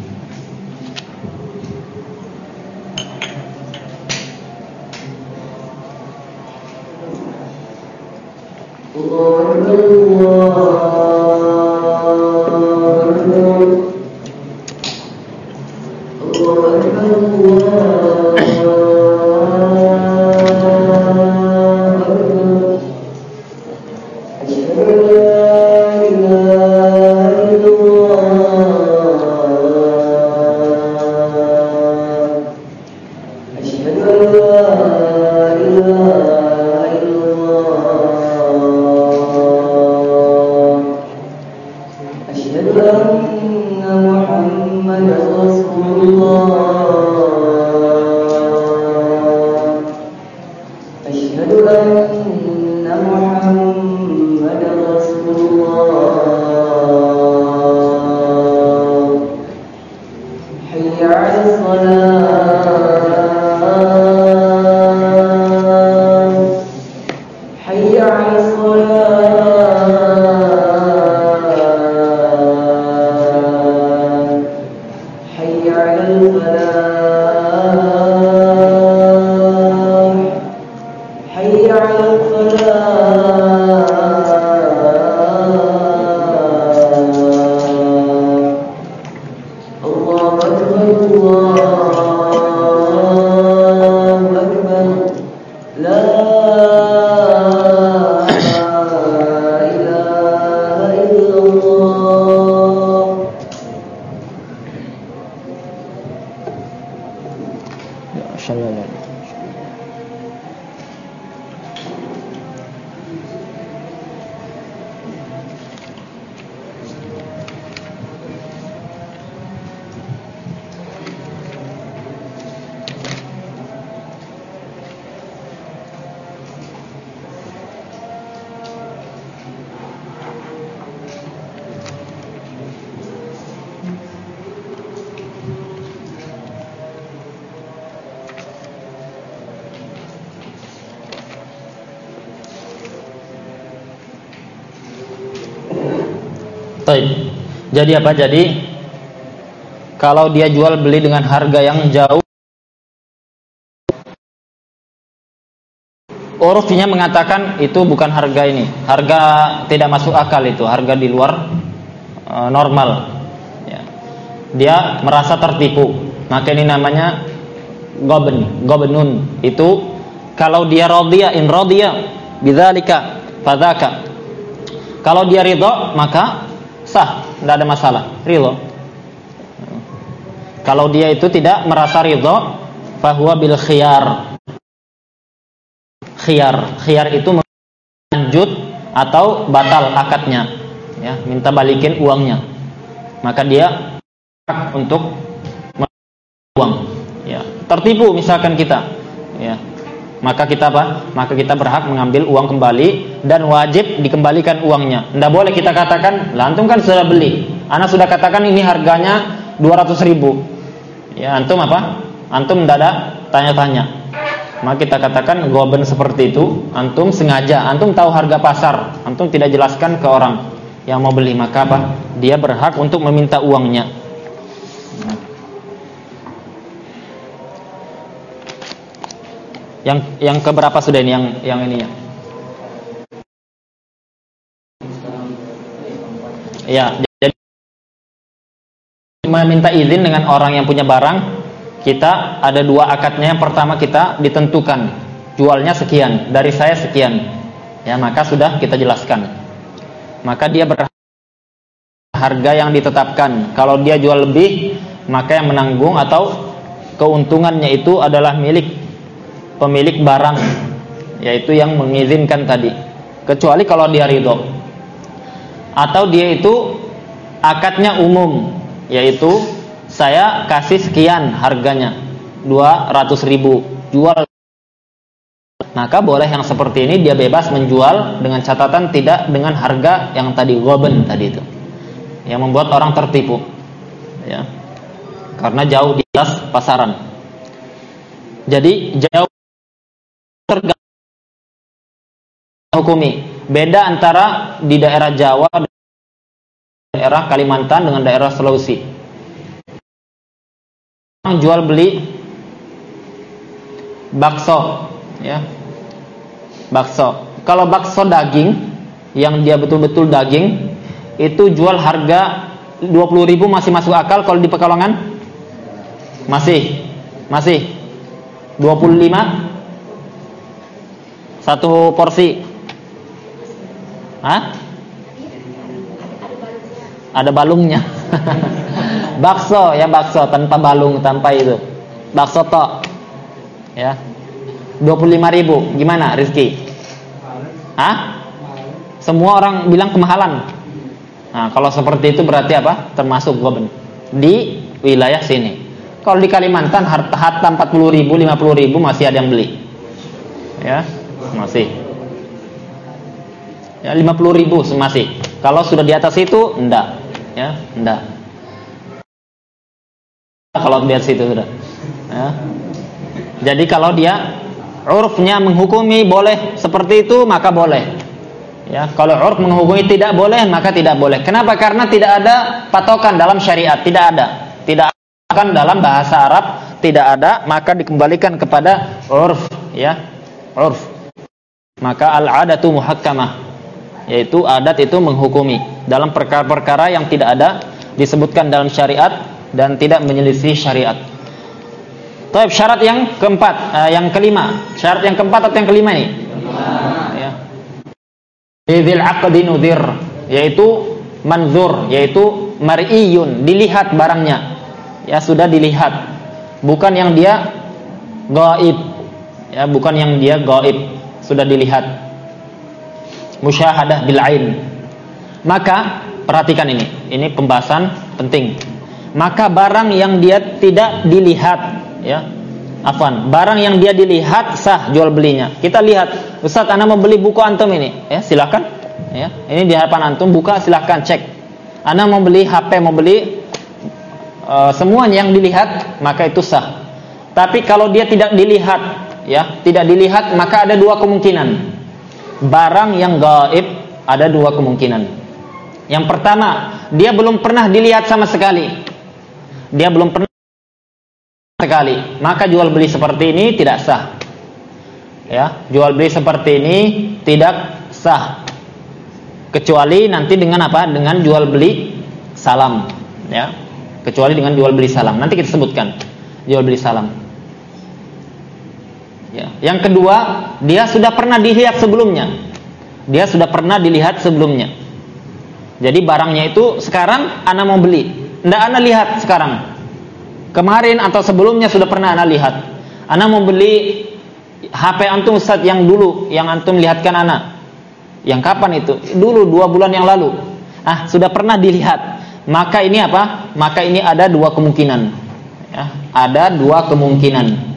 Jadi apa? Jadi kalau dia jual beli dengan harga yang jauh, urufnya mengatakan itu bukan harga ini, harga tidak masuk akal, itu harga di luar e, normal. Ya. Dia merasa tertipu, maka ini namanya gobn, gobnun. Itu kalau dia radhiya, in radhiya bidzalika fadzaka. Kalau dia ridha maka sah, tidak ada masalah, ridho. Kalau dia itu tidak merasa ridho, fahuwa bil khiyar. Khiyar, khiyar itu lanjut atau batal akadnya, ya, minta balikin uangnya. Maka dia hak untuk uang, ya. Tertipu misalkan kita, ya. Maka kita apa? Maka kita berhak mengambil uang kembali dan wajib dikembalikan uangnya. Tidak boleh kita katakan, lah antum kan sudah beli, anak sudah katakan ini harganya dua ratus ribu. Ya, antum apa? Antum tidak ada tanya-tanya. Maka kita katakan goben seperti itu, antum sengaja, antum tahu harga pasar, antum tidak jelaskan ke orang yang mau beli, maka apa? Dia berhak untuk meminta uangnya. Yang yang keberapa sudah ini yang yang ini ya? Ya, jadi meminta izin dengan orang yang punya barang, kita ada dua akadnya. Yang pertama kita ditentukan jualnya sekian, dari saya sekian. Ya, maka sudah kita jelaskan. Maka dia berharga yang ditetapkan. Kalau dia jual lebih, maka yang menanggung atau keuntungannya itu adalah milik pemilik barang, yaitu yang mengizinkan tadi. Kecuali kalau dia ridho. Atau dia itu akadnya umum, yaitu saya kasih sekian harganya, dua ratus ribu, jual. Maka boleh yang seperti ini, dia bebas menjual dengan catatan tidak dengan harga yang tadi ghaban tadi itu, yang membuat orang tertipu, ya, karena jauh di atas pasaran. Jadi jauh tergantung hukumi. Beda antara di daerah Jawa, daerah Kalimantan dengan daerah Sulawesi. Orang jual beli bakso, ya, bakso. Kalau bakso daging, yang dia betul-betul daging, itu jual harga dua puluh ribu masih masuk akal. Kalau di Pekalongan masih, masih dua puluh lima satu porsi. Hah? Ada balungnya. Bakso, ya, bakso tanpa balung, tanpa itu. Bakso tok. Ya. dua puluh lima ribu. Gimana, Rizky? Hah? Semua orang bilang kemahalan. Nah, kalau seperti itu berarti apa? Termasuk ghaban di wilayah sini. Kalau di Kalimantan harta empat puluh ribu, lima puluh ribu masih ada yang beli. Ya, masih. Ya, lima puluh ribu masih. Kalau sudah di atas itu enggak, ya, enggak. Kalau di atas itu sudah. Ya. Jadi kalau dia urfnya menghukumi boleh seperti itu, maka boleh. Ya, kalau urf menghukumi tidak boleh, maka tidak boleh. Kenapa? Karena tidak ada patokan dalam syariat, tidak ada. Tidak akan dalam bahasa Arab, tidak ada, maka dikembalikan kepada urf, ya. Urf. Maka al-'adatu muhakkamah, yaitu adat itu menghukumi dalam perkara-perkara yang tidak ada disebutkan dalam syariat dan tidak menyelisih syariat. Baik, syarat yang keempat, uh, yang kelima. Syarat yang keempat atau yang kelima ini? Ya. Idzil 'aqdi nudhir, yaitu manzur, yaitu mar'iyun, dilihat barangnya. Ya, sudah dilihat. Bukan yang dia gaib. Ya, bukan yang dia gaib, sudah dilihat. Musyahadah bil ain. Maka perhatikan ini, ini pembahasan penting. Maka barang yang dia tidak dilihat, ya, afwan, barang yang dia dilihat sah jual belinya. Kita lihat, Ustaz, ana mau beli buku antum ini, ya, silakan, ya, ini di hadapan antum, buka, silakan cek. Ana mau beli H P, mau beli uh, semuanya yang dilihat, maka itu sah. Tapi kalau dia tidak dilihat, ya, tidak dilihat, maka ada dua kemungkinan. Barang yang gaib ada dua kemungkinan. Yang pertama, dia belum pernah dilihat sama sekali. Dia belum pernah sekali. Maka jual beli seperti ini tidak sah. Ya, jual beli seperti ini tidak sah. Kecuali nanti dengan apa? Dengan jual beli salam, ya. Kecuali dengan jual beli salam. Nanti kita sebutkan jual beli salam. Ya. Yang kedua, dia sudah pernah dilihat sebelumnya. Dia sudah pernah dilihat sebelumnya. Jadi barangnya itu sekarang ana mau beli. Ndak ana lihat sekarang. Kemarin atau sebelumnya sudah pernah ana lihat. Ana mau beli H P antum, Ustaz, yang dulu, yang antum lihatkan ana. Yang kapan itu? Dulu, dua bulan yang lalu. Ah, sudah pernah dilihat. Maka ini apa? Maka ini ada dua kemungkinan. Ya, ada dua kemungkinan.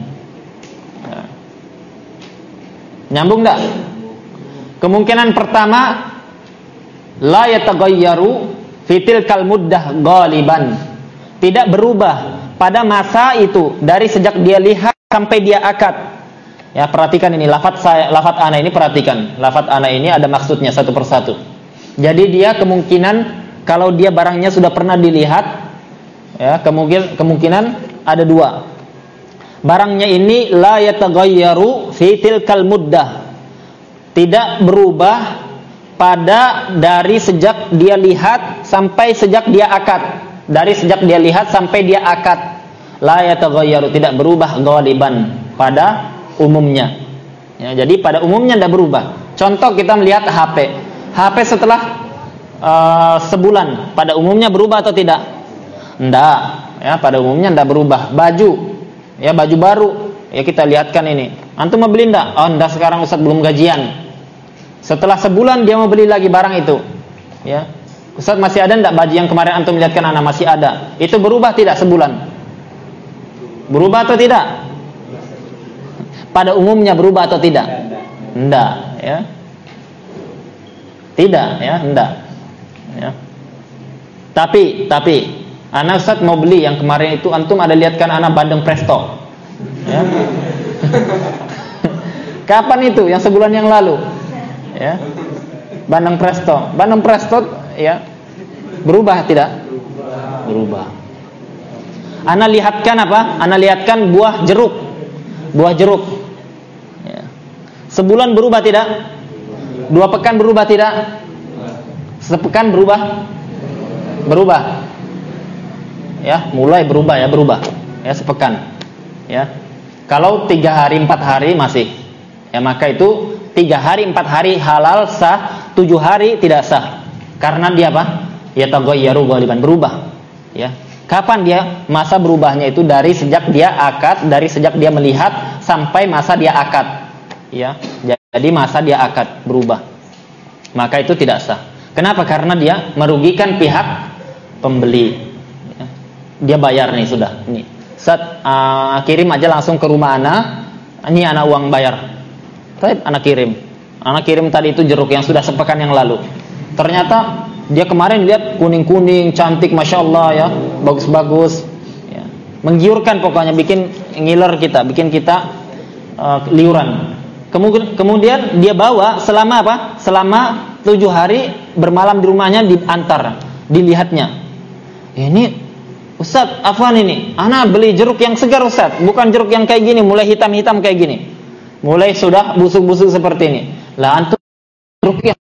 Nyambung enggak? Kemungkinan pertama, la yataghayyaru fitil kal muddah ghaliban. Tidak berubah pada masa itu dari sejak dia lihat sampai dia akad. Ya, perhatikan ini lafaz saya, lafaz ana ini perhatikan. Lafaz ana ini ada maksudnya satu persatu. Jadi dia kemungkinan kalau dia barangnya sudah pernah dilihat, ya, kemungkinan kemungkinan ada dua. Barangnya ini la yataghayyaru fi tilkal muddah, tidak berubah pada dari sejak dia lihat sampai sejak dia akad. Dari sejak dia lihat sampai dia akad. La yataghayyaru, tidak berubah ghaliban, pada umumnya. Ya, jadi pada umumnya tidak berubah. Contoh kita melihat H P. H P setelah uh, sebulan pada umumnya berubah atau tidak? Tidak. Ya, pada umumnya tidak berubah. Baju, ya baju baru. Ya kita lihatkan ini. Antum mau beli enggak? Oh, enggak, sekarang Ustaz belum gajian. Setelah sebulan dia mau beli lagi barang itu. Ya. Ustaz masih ada enggak baju yang kemarin antum lihatkan anak? Masih ada. Itu berubah tidak sebulan? Berubah atau tidak? Pada umumnya berubah atau tidak? Enggak, ya. Tidak, ya, enggak. Ya. Tapi, tapi anak Ustaz mau beli yang kemarin itu, antum ada lihatkan anak Bandeng Presto. Ya. Kapan itu? Yang sebulan yang lalu. Ya. Bandeng Presto. Bandeng Presto, ya. Berubah tidak? Berubah. Ana lihatkan apa? Ana lihatkan buah jeruk. Buah jeruk. Ya. Sebulan berubah tidak? Dua pekan berubah tidak? Sepekan berubah? Berubah. Ya, mulai berubah ya, berubah. Ya, sepekan. Ya. Kalau tiga hari, empat hari masih. Ya, maka itu tiga hari, empat hari halal sah, tujuh hari tidak sah. Karena dia apa? Ya taghayyaru ghaliban, berubah. Ya. Kapan dia masa berubahnya itu? Dari sejak dia akad, dari sejak dia melihat sampai masa dia akad. Ya, jadi masa dia akad berubah. Maka itu tidak sah. Kenapa? Karena dia merugikan pihak pembeli. Ya. Dia bayar nih sudah. Ini, Ustaz, uh, kirim aja langsung ke rumah ana. Ini ana uang bayar. Baik, ana kirim. Ana kirim tadi itu jeruk yang sudah sepekan yang lalu. Ternyata dia kemarin lihat kuning-kuning, cantik, masya Allah ya, bagus-bagus, ya. Menggiurkan pokoknya, bikin ngiler kita, bikin kita uh, liuran. Kemudian, kemudian dia bawa selama apa? Selama tujuh hari bermalam di rumahnya, diantar, dilihatnya. Ini Ustaz, afwan ini, ana beli jeruk yang segar Ustaz, bukan jeruk yang kayak gini, mulai hitam-hitam kayak gini, mulai sudah busuk-busuk seperti ini. Lah antum jeruk yang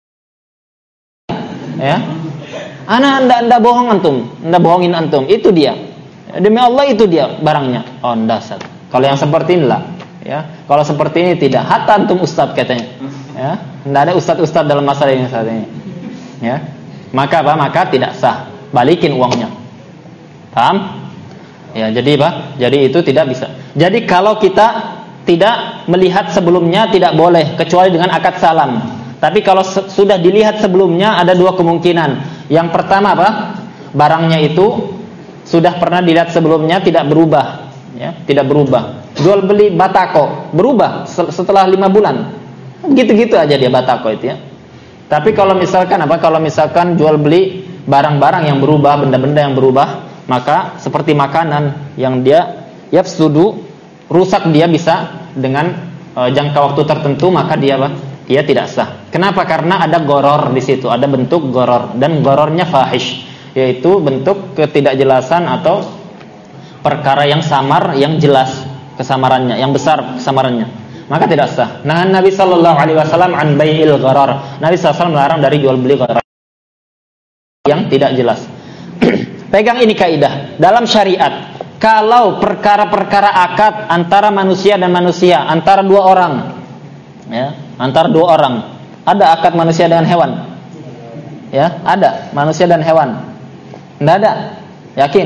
ya, ana anda anda bohong antum, anda bohongin antum, itu dia. Demi Allah itu dia barangnya. Oh, dasar. Kalau yang seperti inilah, ya. Kalau seperti ini tidak. Hatta antum ustaz katanya. Ya, tidak ada ustaz-ustaz dalam masalah ini saat ini. Ya, maka apa? Maka tidak sah. Balikin uangnya. Paham? Ya, jadi apa? Jadi itu tidak bisa. Jadi kalau kita tidak melihat sebelumnya tidak boleh kecuali dengan akad salam. Tapi kalau se- sudah dilihat sebelumnya ada dua kemungkinan. Yang pertama apa? Barangnya itu sudah pernah dilihat sebelumnya tidak berubah, ya, tidak berubah. Jual beli batako berubah setelah lima bulan. Gitu-gitu aja dia batako itu ya. Tapi kalau misalkan apa? Kalau misalkan jual beli barang-barang yang berubah, benda-benda yang berubah, maka seperti makanan yang dia yafsudu, rusak dia bisa dengan uh, jangka waktu tertentu, maka dia apa? Dia tidak sah. Kenapa? Karena ada goror di situ, ada bentuk goror, dan gorornya fahish, yaitu bentuk ketidakjelasan atau perkara yang samar, yang jelas kesamarannya, yang besar kesamarannya, maka tidak sah. Nah, Nabi Shallallahu Alaihi Wasallam an bai'il goror. Nabi Shallallahu Alaihi Wasallam melarang dari jual beli goror yang tidak jelas. Pegang ini kaidah dalam syariat. Kalau perkara-perkara akad antara manusia dan manusia, antara dua orang, ya, antara dua orang, ada akad manusia dengan hewan, ya, ada manusia dan hewan, tidak ada, yakin?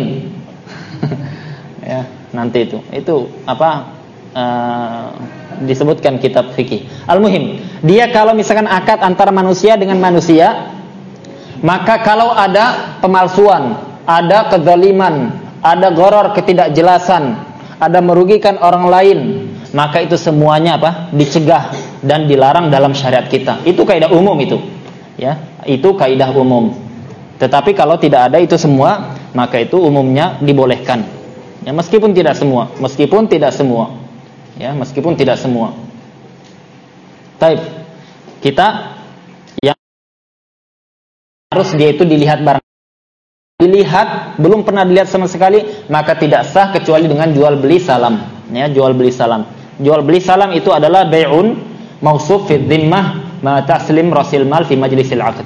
Ya, nanti itu, itu apa? Uh, disebutkan kitab fikih. Al-muhim, dia kalau misalkan akad antara manusia dengan manusia, maka kalau ada pemalsuan, ada kezaliman, ada goror, ketidakjelasan, ada merugikan orang lain, maka itu semuanya apa? Dicegah dan dilarang dalam syariat kita. Itu kaidah umum itu. Ya, itu kaidah umum. Tetapi kalau tidak ada itu semua, maka itu umumnya dibolehkan. Ya, meskipun tidak semua, meskipun tidak semua. Ya, meskipun tidak semua. Taib. Kita yang harus dia itu dilihat barang. Dilihat, belum pernah dilihat sama sekali, maka tidak sah kecuali dengan jual beli salam. Ya, jual beli salam. Jual beli salam itu adalah bai'un mausuf fi dhimmah ma taslim rasil mal fi majlisil aqd.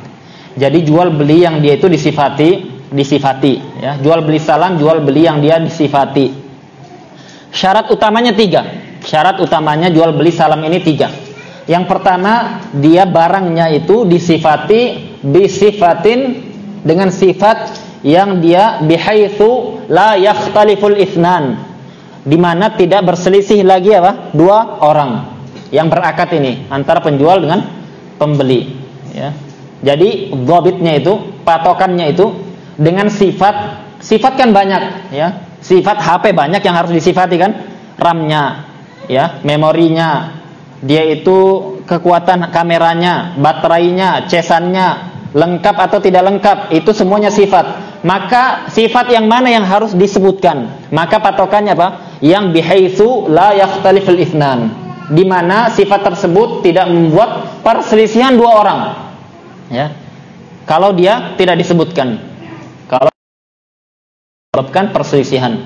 Jadi jual beli yang dia itu disifati, disifati ya. Jual beli salam, jual beli yang dia disifati. Syarat utamanya tiga. Syarat utamanya jual beli salam ini tiga. Yang pertama, dia barangnya itu disifati bisifatin, dengan sifat yang dia bihaitsu la yakhtaliful itsnan, di mana tidak berselisih lagi apa? Dua orang yang berakad ini antara penjual dengan pembeli ya. Jadi dhabitnya itu, patokannya itu dengan sifat, sifat kan banyak ya. Sifat H P banyak yang harus disifati kan? RAM-nya ya, memorinya, dia itu kekuatan kameranya, baterainya, cesannya, lengkap atau tidak lengkap, itu semuanya sifat. Maka sifat yang mana yang harus disebutkan? Maka patokannya apa? Yang bihaitsu la yakhtaliful itsnan, di mana sifat tersebut tidak membuat perselisihan dua orang. Ya. Kalau dia tidak disebutkan. Kalau menyebabkan perselisihan.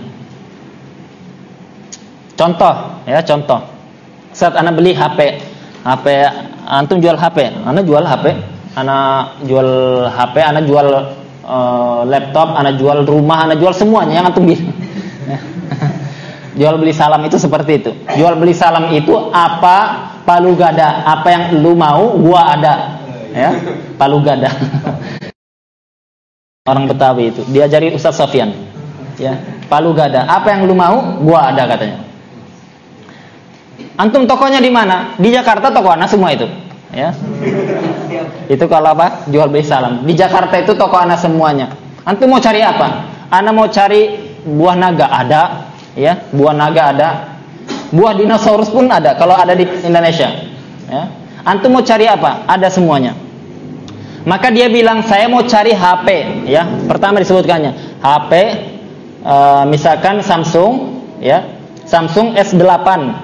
Contoh, ya contoh. Saat anak beli H P, H P antum jual H P, anak jual H P, anak jual H P, anak jual uh, laptop, anak jual rumah, anak jual semuanya yang antum beli. Jual beli salam itu seperti itu. Jual beli salam itu apa? Palu gada. Apa yang lu mau, gua ada. Ya, palu gada. Orang Betawi itu diajari Ustaz Sofyan. Ya, palu gada. Apa yang lu mau, gua ada katanya. Antum tokonya di mana? Di Jakarta toko ana semua itu. Ya. Itu kalau apa? Jual beli salam. Di Jakarta itu toko ana semuanya. Antum mau cari apa? Ana mau cari buah naga, ada. Ya, buah naga ada. Buah dinosaurus pun ada kalau ada di Indonesia. Ya. Antum mau cari apa? Ada semuanya. Maka dia bilang saya mau cari H P, ya. Pertama disebutkannya H P, e, misalkan Samsung, ya, Samsung S delapan,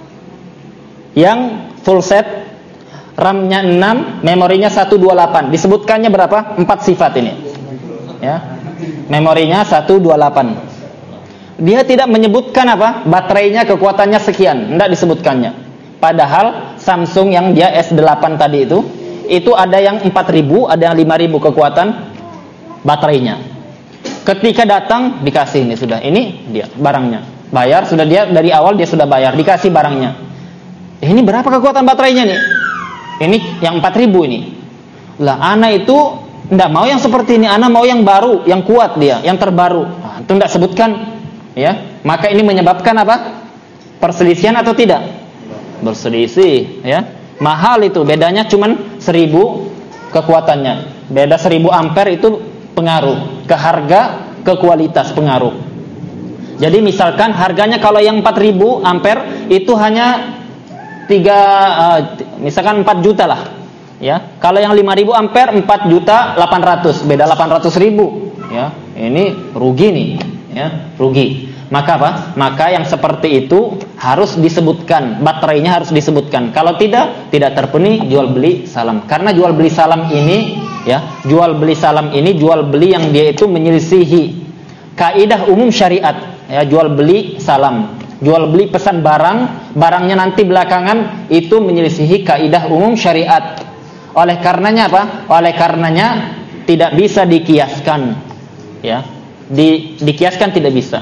yang full set, RAM-nya enam, memorinya seratus dua puluh delapan. Disebutkannya berapa? empat sifat ini, ya. Memorinya seratus dua puluh delapan. Dia tidak menyebutkan apa? Baterainya, kekuatannya sekian, tidak disebutkannya. Padahal Samsung yang dia S delapan tadi itu, itu ada yang empat ribu, ada yang lima ribu kekuatan baterainya. Ketika datang dikasih ini sudah, ini dia barangnya. Bayar sudah, dia dari awal dia sudah bayar, dikasih barangnya. Ini berapa kekuatan baterainya nih? Ini yang empat ribu ini. Lah ana itu enggak mau yang seperti ini, ana mau yang baru, yang kuat dia, yang terbaru. Nah, itu enggak sebutkan, ya. Maka ini menyebabkan apa? Perselisihan atau tidak? Berselisih, ya. Mahal itu, bedanya cuman seribu kekuatannya. Beda seribu ampere itu pengaruh ke harga, ke kualitas pengaruh. Jadi misalkan harganya kalau yang empat ribu ampere itu hanya tiga, uh, misalkan empat juta lah. Ya. Kalau yang lima ribu ampere empat juta delapan ratus, beda delapan ratus ribu. Ya. Ini rugi nih, ya, rugi. Maka apa? Maka yang seperti itu harus disebutkan, baterainya harus disebutkan. Kalau tidak, tidak terpenuhi jual beli salam. Karena jual beli salam ini, ya, jual beli salam ini jual beli yang dia itu menyelisihi kaidah umum syariat. Ya, jual beli salam, jual beli pesan barang, barangnya nanti belakangan itu menyelisihi kaidah umum syariat. Oleh karenanya apa? Oleh karenanya tidak bisa dikiaskan. Ya, di, dikiaskan tidak bisa.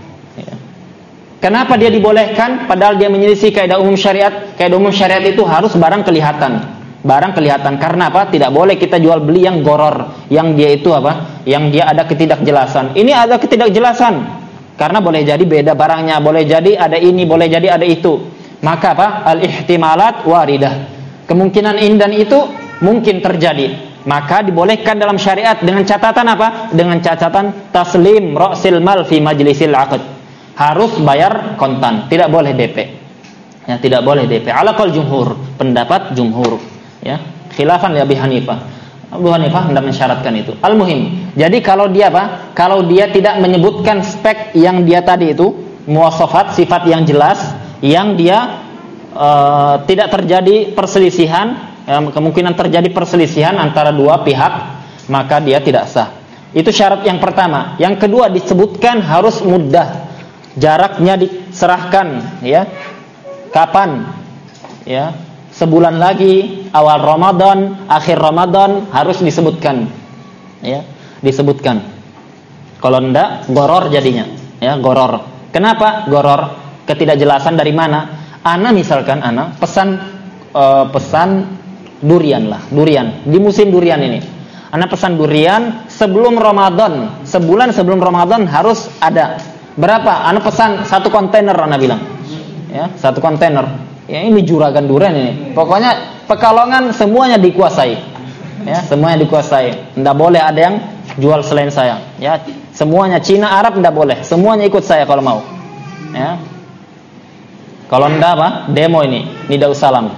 Kenapa dia dibolehkan padahal dia menyelisih kaidah umum syariat? Kaidah umum syariat itu harus barang kelihatan. Barang kelihatan. Karena apa? Tidak boleh kita jual beli yang goror, yang dia itu apa? Yang dia ada ketidakjelasan. Ini ada ketidakjelasan. Karena boleh jadi beda barangnya, boleh jadi ada ini, boleh jadi ada itu. Maka apa? Al-ihtimalat waridah. Kemungkinan ini dan itu mungkin terjadi. Maka dibolehkan dalam syariat dengan catatan apa? Dengan catatan taslim ra'sil mal fi majlisil 'aqd. Harus bayar kontan, tidak boleh D P. Ya, tidak boleh D P. Ala qaul jumhur, pendapat jumhur, ya. Khilafan li Abi Hanifah. Abu Hanifah hendak mensyaratkan itu. Al-muhim. Jadi kalau dia apa? Kalau dia tidak menyebutkan spek yang dia tadi itu, muwasafat, sifat yang jelas, yang dia uh, tidak terjadi perselisihan, ya, kemungkinan terjadi perselisihan antara dua pihak, maka dia tidak sah. Itu syarat yang pertama. Yang kedua disebutkan harus mudah. Jaraknya diserahkan, ya. Kapan? Ya, sebulan lagi awal Ramadan, akhir Ramadan harus disebutkan. Ya, disebutkan. Kalau enggak, goror jadinya. Ya, goror. Kenapa goror? Ketidakjelasan dari mana? Ana misalkan ana pesan uh, pesan durian lah, durian di musim durian ini. Ana pesan durian sebelum Ramadan, sebulan sebelum Ramadan harus ada. Berapa? Ana pesan satu kontainer, ana bilang. Ya, satu kontainer. Ya, ini juragan durian ini. Pokoknya Pekalongan semuanya dikuasai. Ya, semuanya dikuasai. Enggak boleh ada yang jual selain saya. Ya, semuanya Cina, Arab enggak boleh. Semuanya ikut saya kalau mau. Ya. Kalau enggak apa? Demo ini, nidau salam.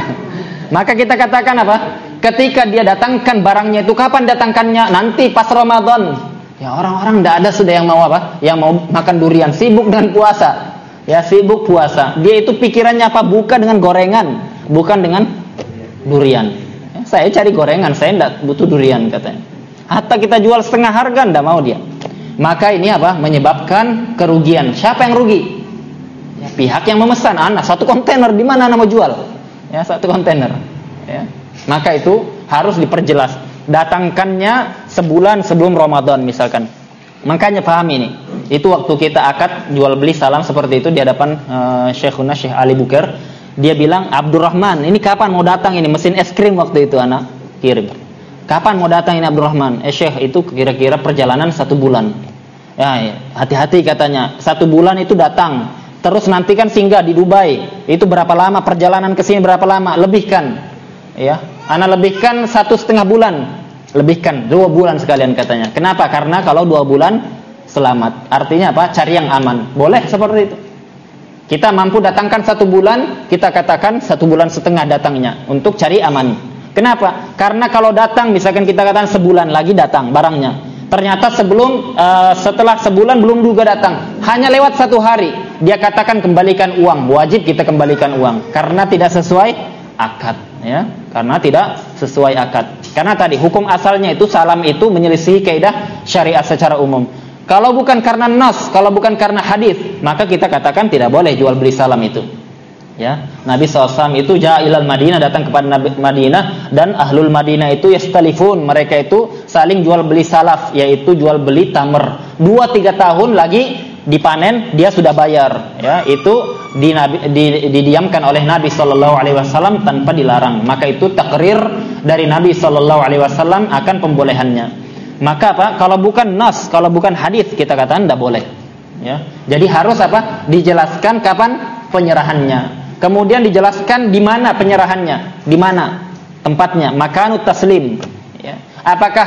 Maka kita katakan apa? Ketika dia datangkan barangnya itu kapan datangkannya? Nanti pas Ramadan. Ya, orang-orang enggak ada sudah yang mau apa? Yang mau makan durian, sibuk dengan puasa. Ya, sibuk puasa. Dia itu pikirannya apa? Bukan dengan gorengan, bukan dengan durian. Ya, saya cari gorengan, saya enggak butuh durian katanya. Hatta kita jual setengah harga enggak mau dia. Maka ini apa? Menyebabkan kerugian. Siapa yang rugi? Ya, pihak yang memesan. Anak satu kontainer di mana anak mau jual? Ya, satu kontainer. Ya. Maka itu harus diperjelas. Datangkannya sebulan sebelum Ramadan misalkan. Makanya pahami ini. Itu waktu kita akad jual beli salam seperti itu di hadapan uh, Syekhuna Syekh Ali Buker. Dia bilang, Abdurrahman, ini kapan mau datang ini mesin es krim waktu itu anak kirim. Kapan mau datang ini Abdurrahman? Eh Syekh, itu kira-kira perjalanan satu bulan. Ya, hati-hati katanya. Satu bulan itu datang. Terus nanti kan singgah di Dubai. Itu berapa lama perjalanan ke sini, berapa lama? Lebihkan. Ya, ana lebihkan satu setengah bulan. Lebihkan dua bulan sekalian katanya. Kenapa? Karena kalau dua bulan selamat. Artinya apa? Cari yang aman. Boleh seperti itu. Kita mampu datangkan satu bulan, kita katakan satu bulan setengah datangnya untuk cari aman. Kenapa? Karena kalau datang, misalkan kita katakan sebulan lagi datang barangnya. Ternyata sebelum uh, setelah sebulan belum juga datang. Hanya lewat satu hari, dia katakan kembalikan uang. Wajib kita kembalikan uang karena tidak sesuai akad, ya. Karena tidak sesuai akad. Karena tadi hukum asalnya itu salam itu menyelisihi kaidah syariat secara umum. Kalau bukan karena nas, kalau bukan karena hadis, maka kita katakan tidak boleh jual beli salam itu. Ya, Nabi shallallahu alaihi wasallam itu ja'ilal Madinah, datang kepada Nabi Madinah, dan ahlul Madinah itu yastalifun, mereka itu saling jual beli salaf, yaitu jual beli tamr. Dua tiga tahun lagi dipanen dia sudah bayar. Ya, itu di, di, didiamkan oleh Nabi shallallahu alaihi wasallam tanpa dilarang. Maka itu takrir dari Nabi shallallahu alaihi wasallam akan pembolehannya. Maka apa? Kalau bukan nas, kalau bukan hadis, kita katakan tidak boleh. Ya. Jadi harus apa? Dijelaskan kapan penyerahannya. Kemudian dijelaskan di mana penyerahannya, di mana tempatnya, makanut taslim. Ya. Apakah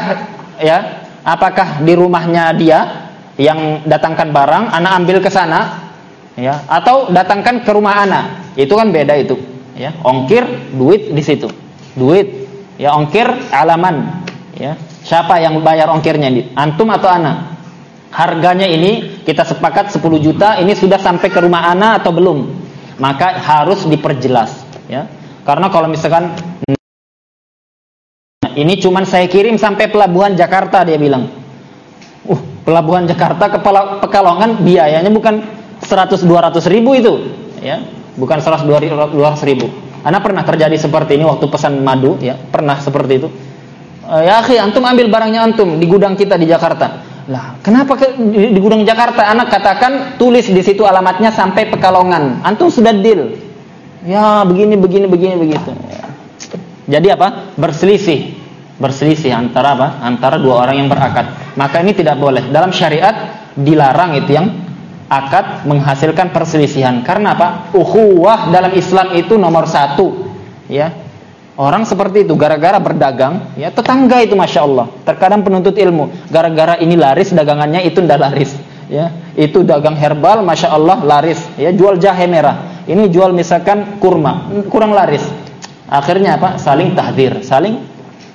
ya? Apakah di rumahnya dia yang datangkan barang, ana ambil ke sana, ya? Atau datangkan ke rumah ana? Itu kan beda itu. Ya. Ongkir, duit di situ, duit. Ya, ongkir alaman. Ya. Siapa yang bayar ongkirnya? Antum atau ana? Harganya ini kita sepakat sepuluh juta, ini sudah sampai ke rumah ana atau belum? Maka harus diperjelas, ya. Karena kalau misalkan ini cuman saya kirim sampai pelabuhan Jakarta, dia bilang. Uh, pelabuhan Jakarta ke Pekalongan biayanya bukan seratus dua ratus ribu itu, ya. Bukan seratus dua ratus ribu. Ana pernah terjadi seperti ini waktu pesan madu, ya. Pernah seperti itu. Ya akhi, antum ambil barangnya antum di gudang kita di Jakarta. Lah, kenapa ke, di, di gudang Jakarta? Anak katakan tulis di situ alamatnya sampai Pekalongan. Antum sudah deal. Ya, begini begini begini begitu. Ya. Jadi apa? Berselisih. Berselisih antara apa? Antara dua orang yang berakad. Maka ini tidak boleh. Dalam syariat dilarang itu yang akad menghasilkan perselisihan. Karena apa? Ukhuwah dalam Islam itu nomor satu. Ya. Orang seperti itu gara-gara berdagang, ya tetangga itu masya Allah. Terkadang penuntut ilmu, gara-gara ini laris dagangannya itu ndak laris, ya itu dagang herbal, masya Allah laris, ya jual jahe merah, ini jual misalkan kurma, kurang laris. Akhirnya apa? Saling tahdzir, saling,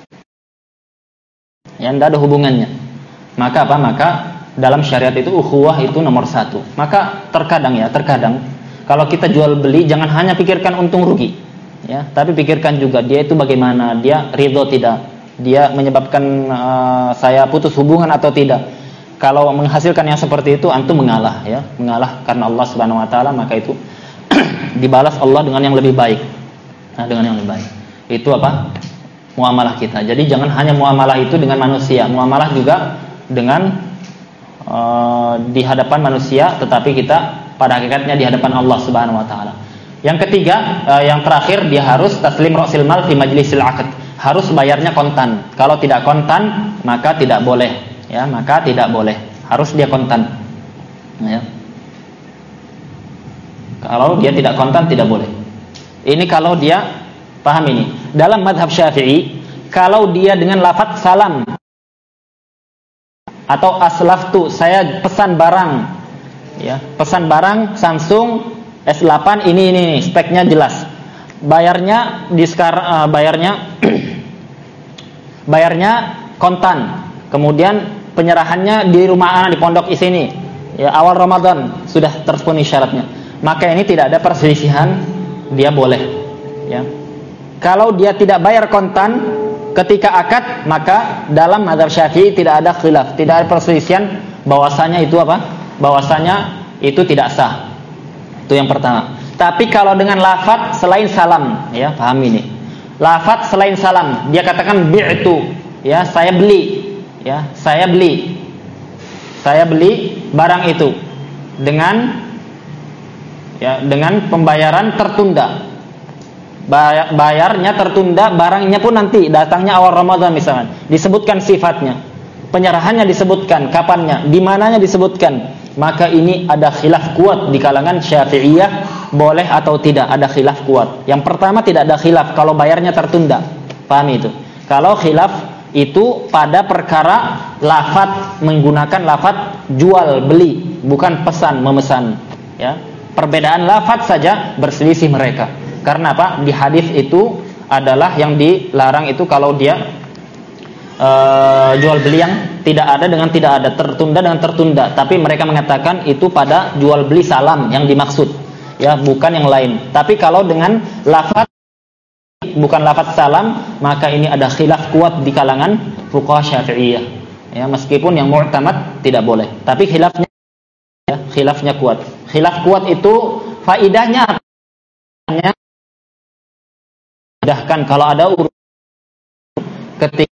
ya ndak ada hubungannya. Maka apa? Maka dalam syariat itu ukhuwah itu nomor satu. Maka terkadang ya terkadang kalau kita jual beli jangan hanya pikirkan untung rugi. Ya, tapi pikirkan juga dia itu bagaimana, dia ridho tidak, dia menyebabkan uh, saya putus hubungan atau tidak. Kalau menghasilkan yang seperti itu, antum mengalah, ya, mengalah karena Allah Subhanahu Wa Taala, maka itu dibalas Allah dengan yang lebih baik, nah, dengan yang lebih baik. itu apa? Muamalah kita. Jadi jangan hanya muamalah itu dengan manusia, muamalah juga dengan uh, di hadapan manusia, tetapi kita pada hakikatnya di hadapan Allah Subhanahu wa taala. Yang ketiga, uh, yang terakhir, dia harus taslim ra'sil mal fi majlisil 'aqd. Harus bayarnya kontan. Kalau tidak kontan, maka tidak boleh, ya, maka tidak boleh. Harus dia kontan. Ya. Kalau dia tidak kontan tidak boleh. Ini kalau dia paham ini. Dalam mazhab Syafi'i, kalau dia dengan lafaz salam atau aslaftu, saya pesan barang, ya, pesan barang Samsung S delapan ini ini, ini speknya jelas. Bayarnya di sekarang uh, bayarnya bayarnya kontan. Kemudian penyerahannya di rumah anak di pondok di sini. Ya, awal Ramadan sudah terpenuhi syaratnya. Maka ini tidak ada perselisihan, dia boleh, ya. Kalau dia tidak bayar kontan ketika akad, maka dalam mazhab Syafi'i tidak ada khilaf, tidak ada perselisihan bahwasanya itu apa? Bahwasanya itu tidak sah. Itu yang pertama. Tapi kalau dengan lafaz selain salam, ya, paham ini. Lafaz selain salam, dia katakan bi'tu, ya, saya beli, ya, saya beli. Saya beli barang itu dengan, ya, dengan pembayaran tertunda. Bayarnya tertunda, barangnya pun nanti datangnya awal Ramadan misalnya. Disebutkan sifatnya, penyerahannya disebutkan, kapannya, di mananya disebutkan. Maka ini ada khilaf kuat di kalangan Syafi'iyah, boleh atau tidak, ada khilaf kuat. Yang pertama tidak ada khilaf kalau bayarnya tertunda. Paham itu? Kalau khilaf itu pada perkara lafaz, menggunakan lafaz jual beli, bukan pesan memesan, ya. Perbedaan lafaz saja berselisih mereka. Karena apa? Di hadis itu adalah yang dilarang itu kalau dia uh, jual beli yang tidak ada dengan tidak ada, tertunda dengan tertunda. Tapi mereka mengatakan itu pada jual beli salam yang dimaksud, ya, bukan yang lain. Tapi kalau dengan lafaz bukan lafaz salam, maka ini ada khilaf kuat di kalangan fuqaha Syafi'iyah. Ya, meskipun yang mu'tamad tidak boleh. Tapi khilafnya, ya, khilafnya kuat. Khilaf kuat itu faidahnya kan kalau ada urusan ketika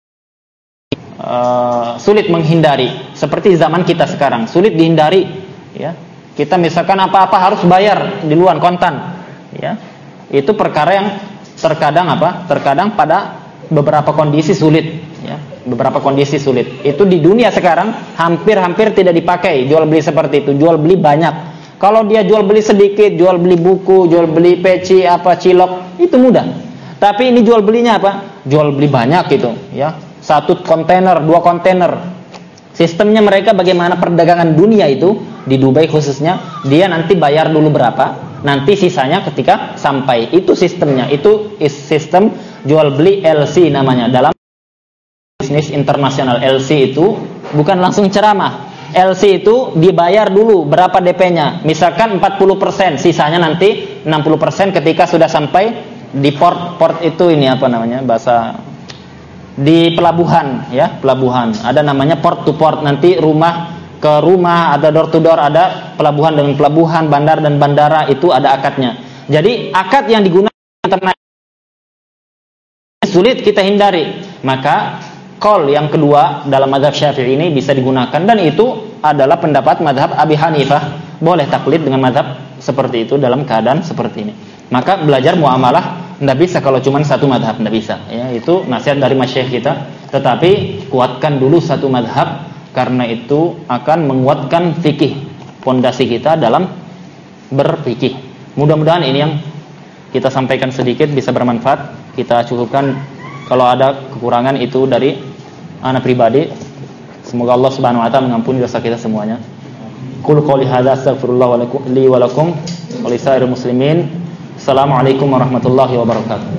uh, sulit menghindari, seperti zaman kita sekarang sulit dihindari, ya, kita misalkan apa-apa harus bayar di luar kontan, ya, itu perkara yang terkadang apa terkadang pada beberapa kondisi sulit, ya, beberapa kondisi sulit itu di dunia sekarang hampir-hampir tidak dipakai jual beli seperti itu, jual beli banyak. Kalau dia jual beli sedikit, jual beli buku, jual beli peci, apa cilok, itu mudah. Tapi ini jual belinya apa? Jual beli banyak gitu, ya. Satu kontainer, dua kontainer. Sistemnya mereka bagaimana perdagangan dunia itu di Dubai khususnya, dia nanti bayar dulu berapa, nanti sisanya ketika sampai. Itu sistemnya. Itu sistem jual beli L C namanya. Dalam bisnis internasional L C itu bukan langsung ceramah. L C itu dibayar dulu berapa D P-nya. Misalkan empat puluh persen, sisanya nanti enam puluh persen ketika sudah sampai di port. Port itu ini apa namanya? Bahasa di pelabuhan, ya, pelabuhan. Ada namanya port to port. Nanti rumah ke rumah, ada door to door, ada pelabuhan dengan pelabuhan, bandar dan bandara, itu ada akadnya. Jadi akad yang digunakan internet sulit kita hindari. Maka qaul yang kedua dalam mazhab Syafi'i ini bisa digunakan, dan itu adalah pendapat mazhab Abi Hanifah. Boleh taklid dengan mazhab seperti itu dalam keadaan seperti ini. Maka belajar muamalah tidak bisa kalau cuma satu mazhab, tidak bisa, ya. Itu nasihat dari masyayikh kita. Tetapi kuatkan dulu satu mazhab, karena itu akan menguatkan fikih, pondasi kita dalam berfikih. Mudah-mudahan ini yang kita sampaikan sedikit bisa bermanfaat. Kita cukupkan. Kalau ada kekurangan itu dari ana pribadi. Semoga Allah Subhanahu wa taala mengampuni dosa kita semuanya. Qul qouli hadza astaghfirullah wa lakum li wa lakum wa lisairil muslimin. Assalamualaikum warahmatullahi wabarakatuh.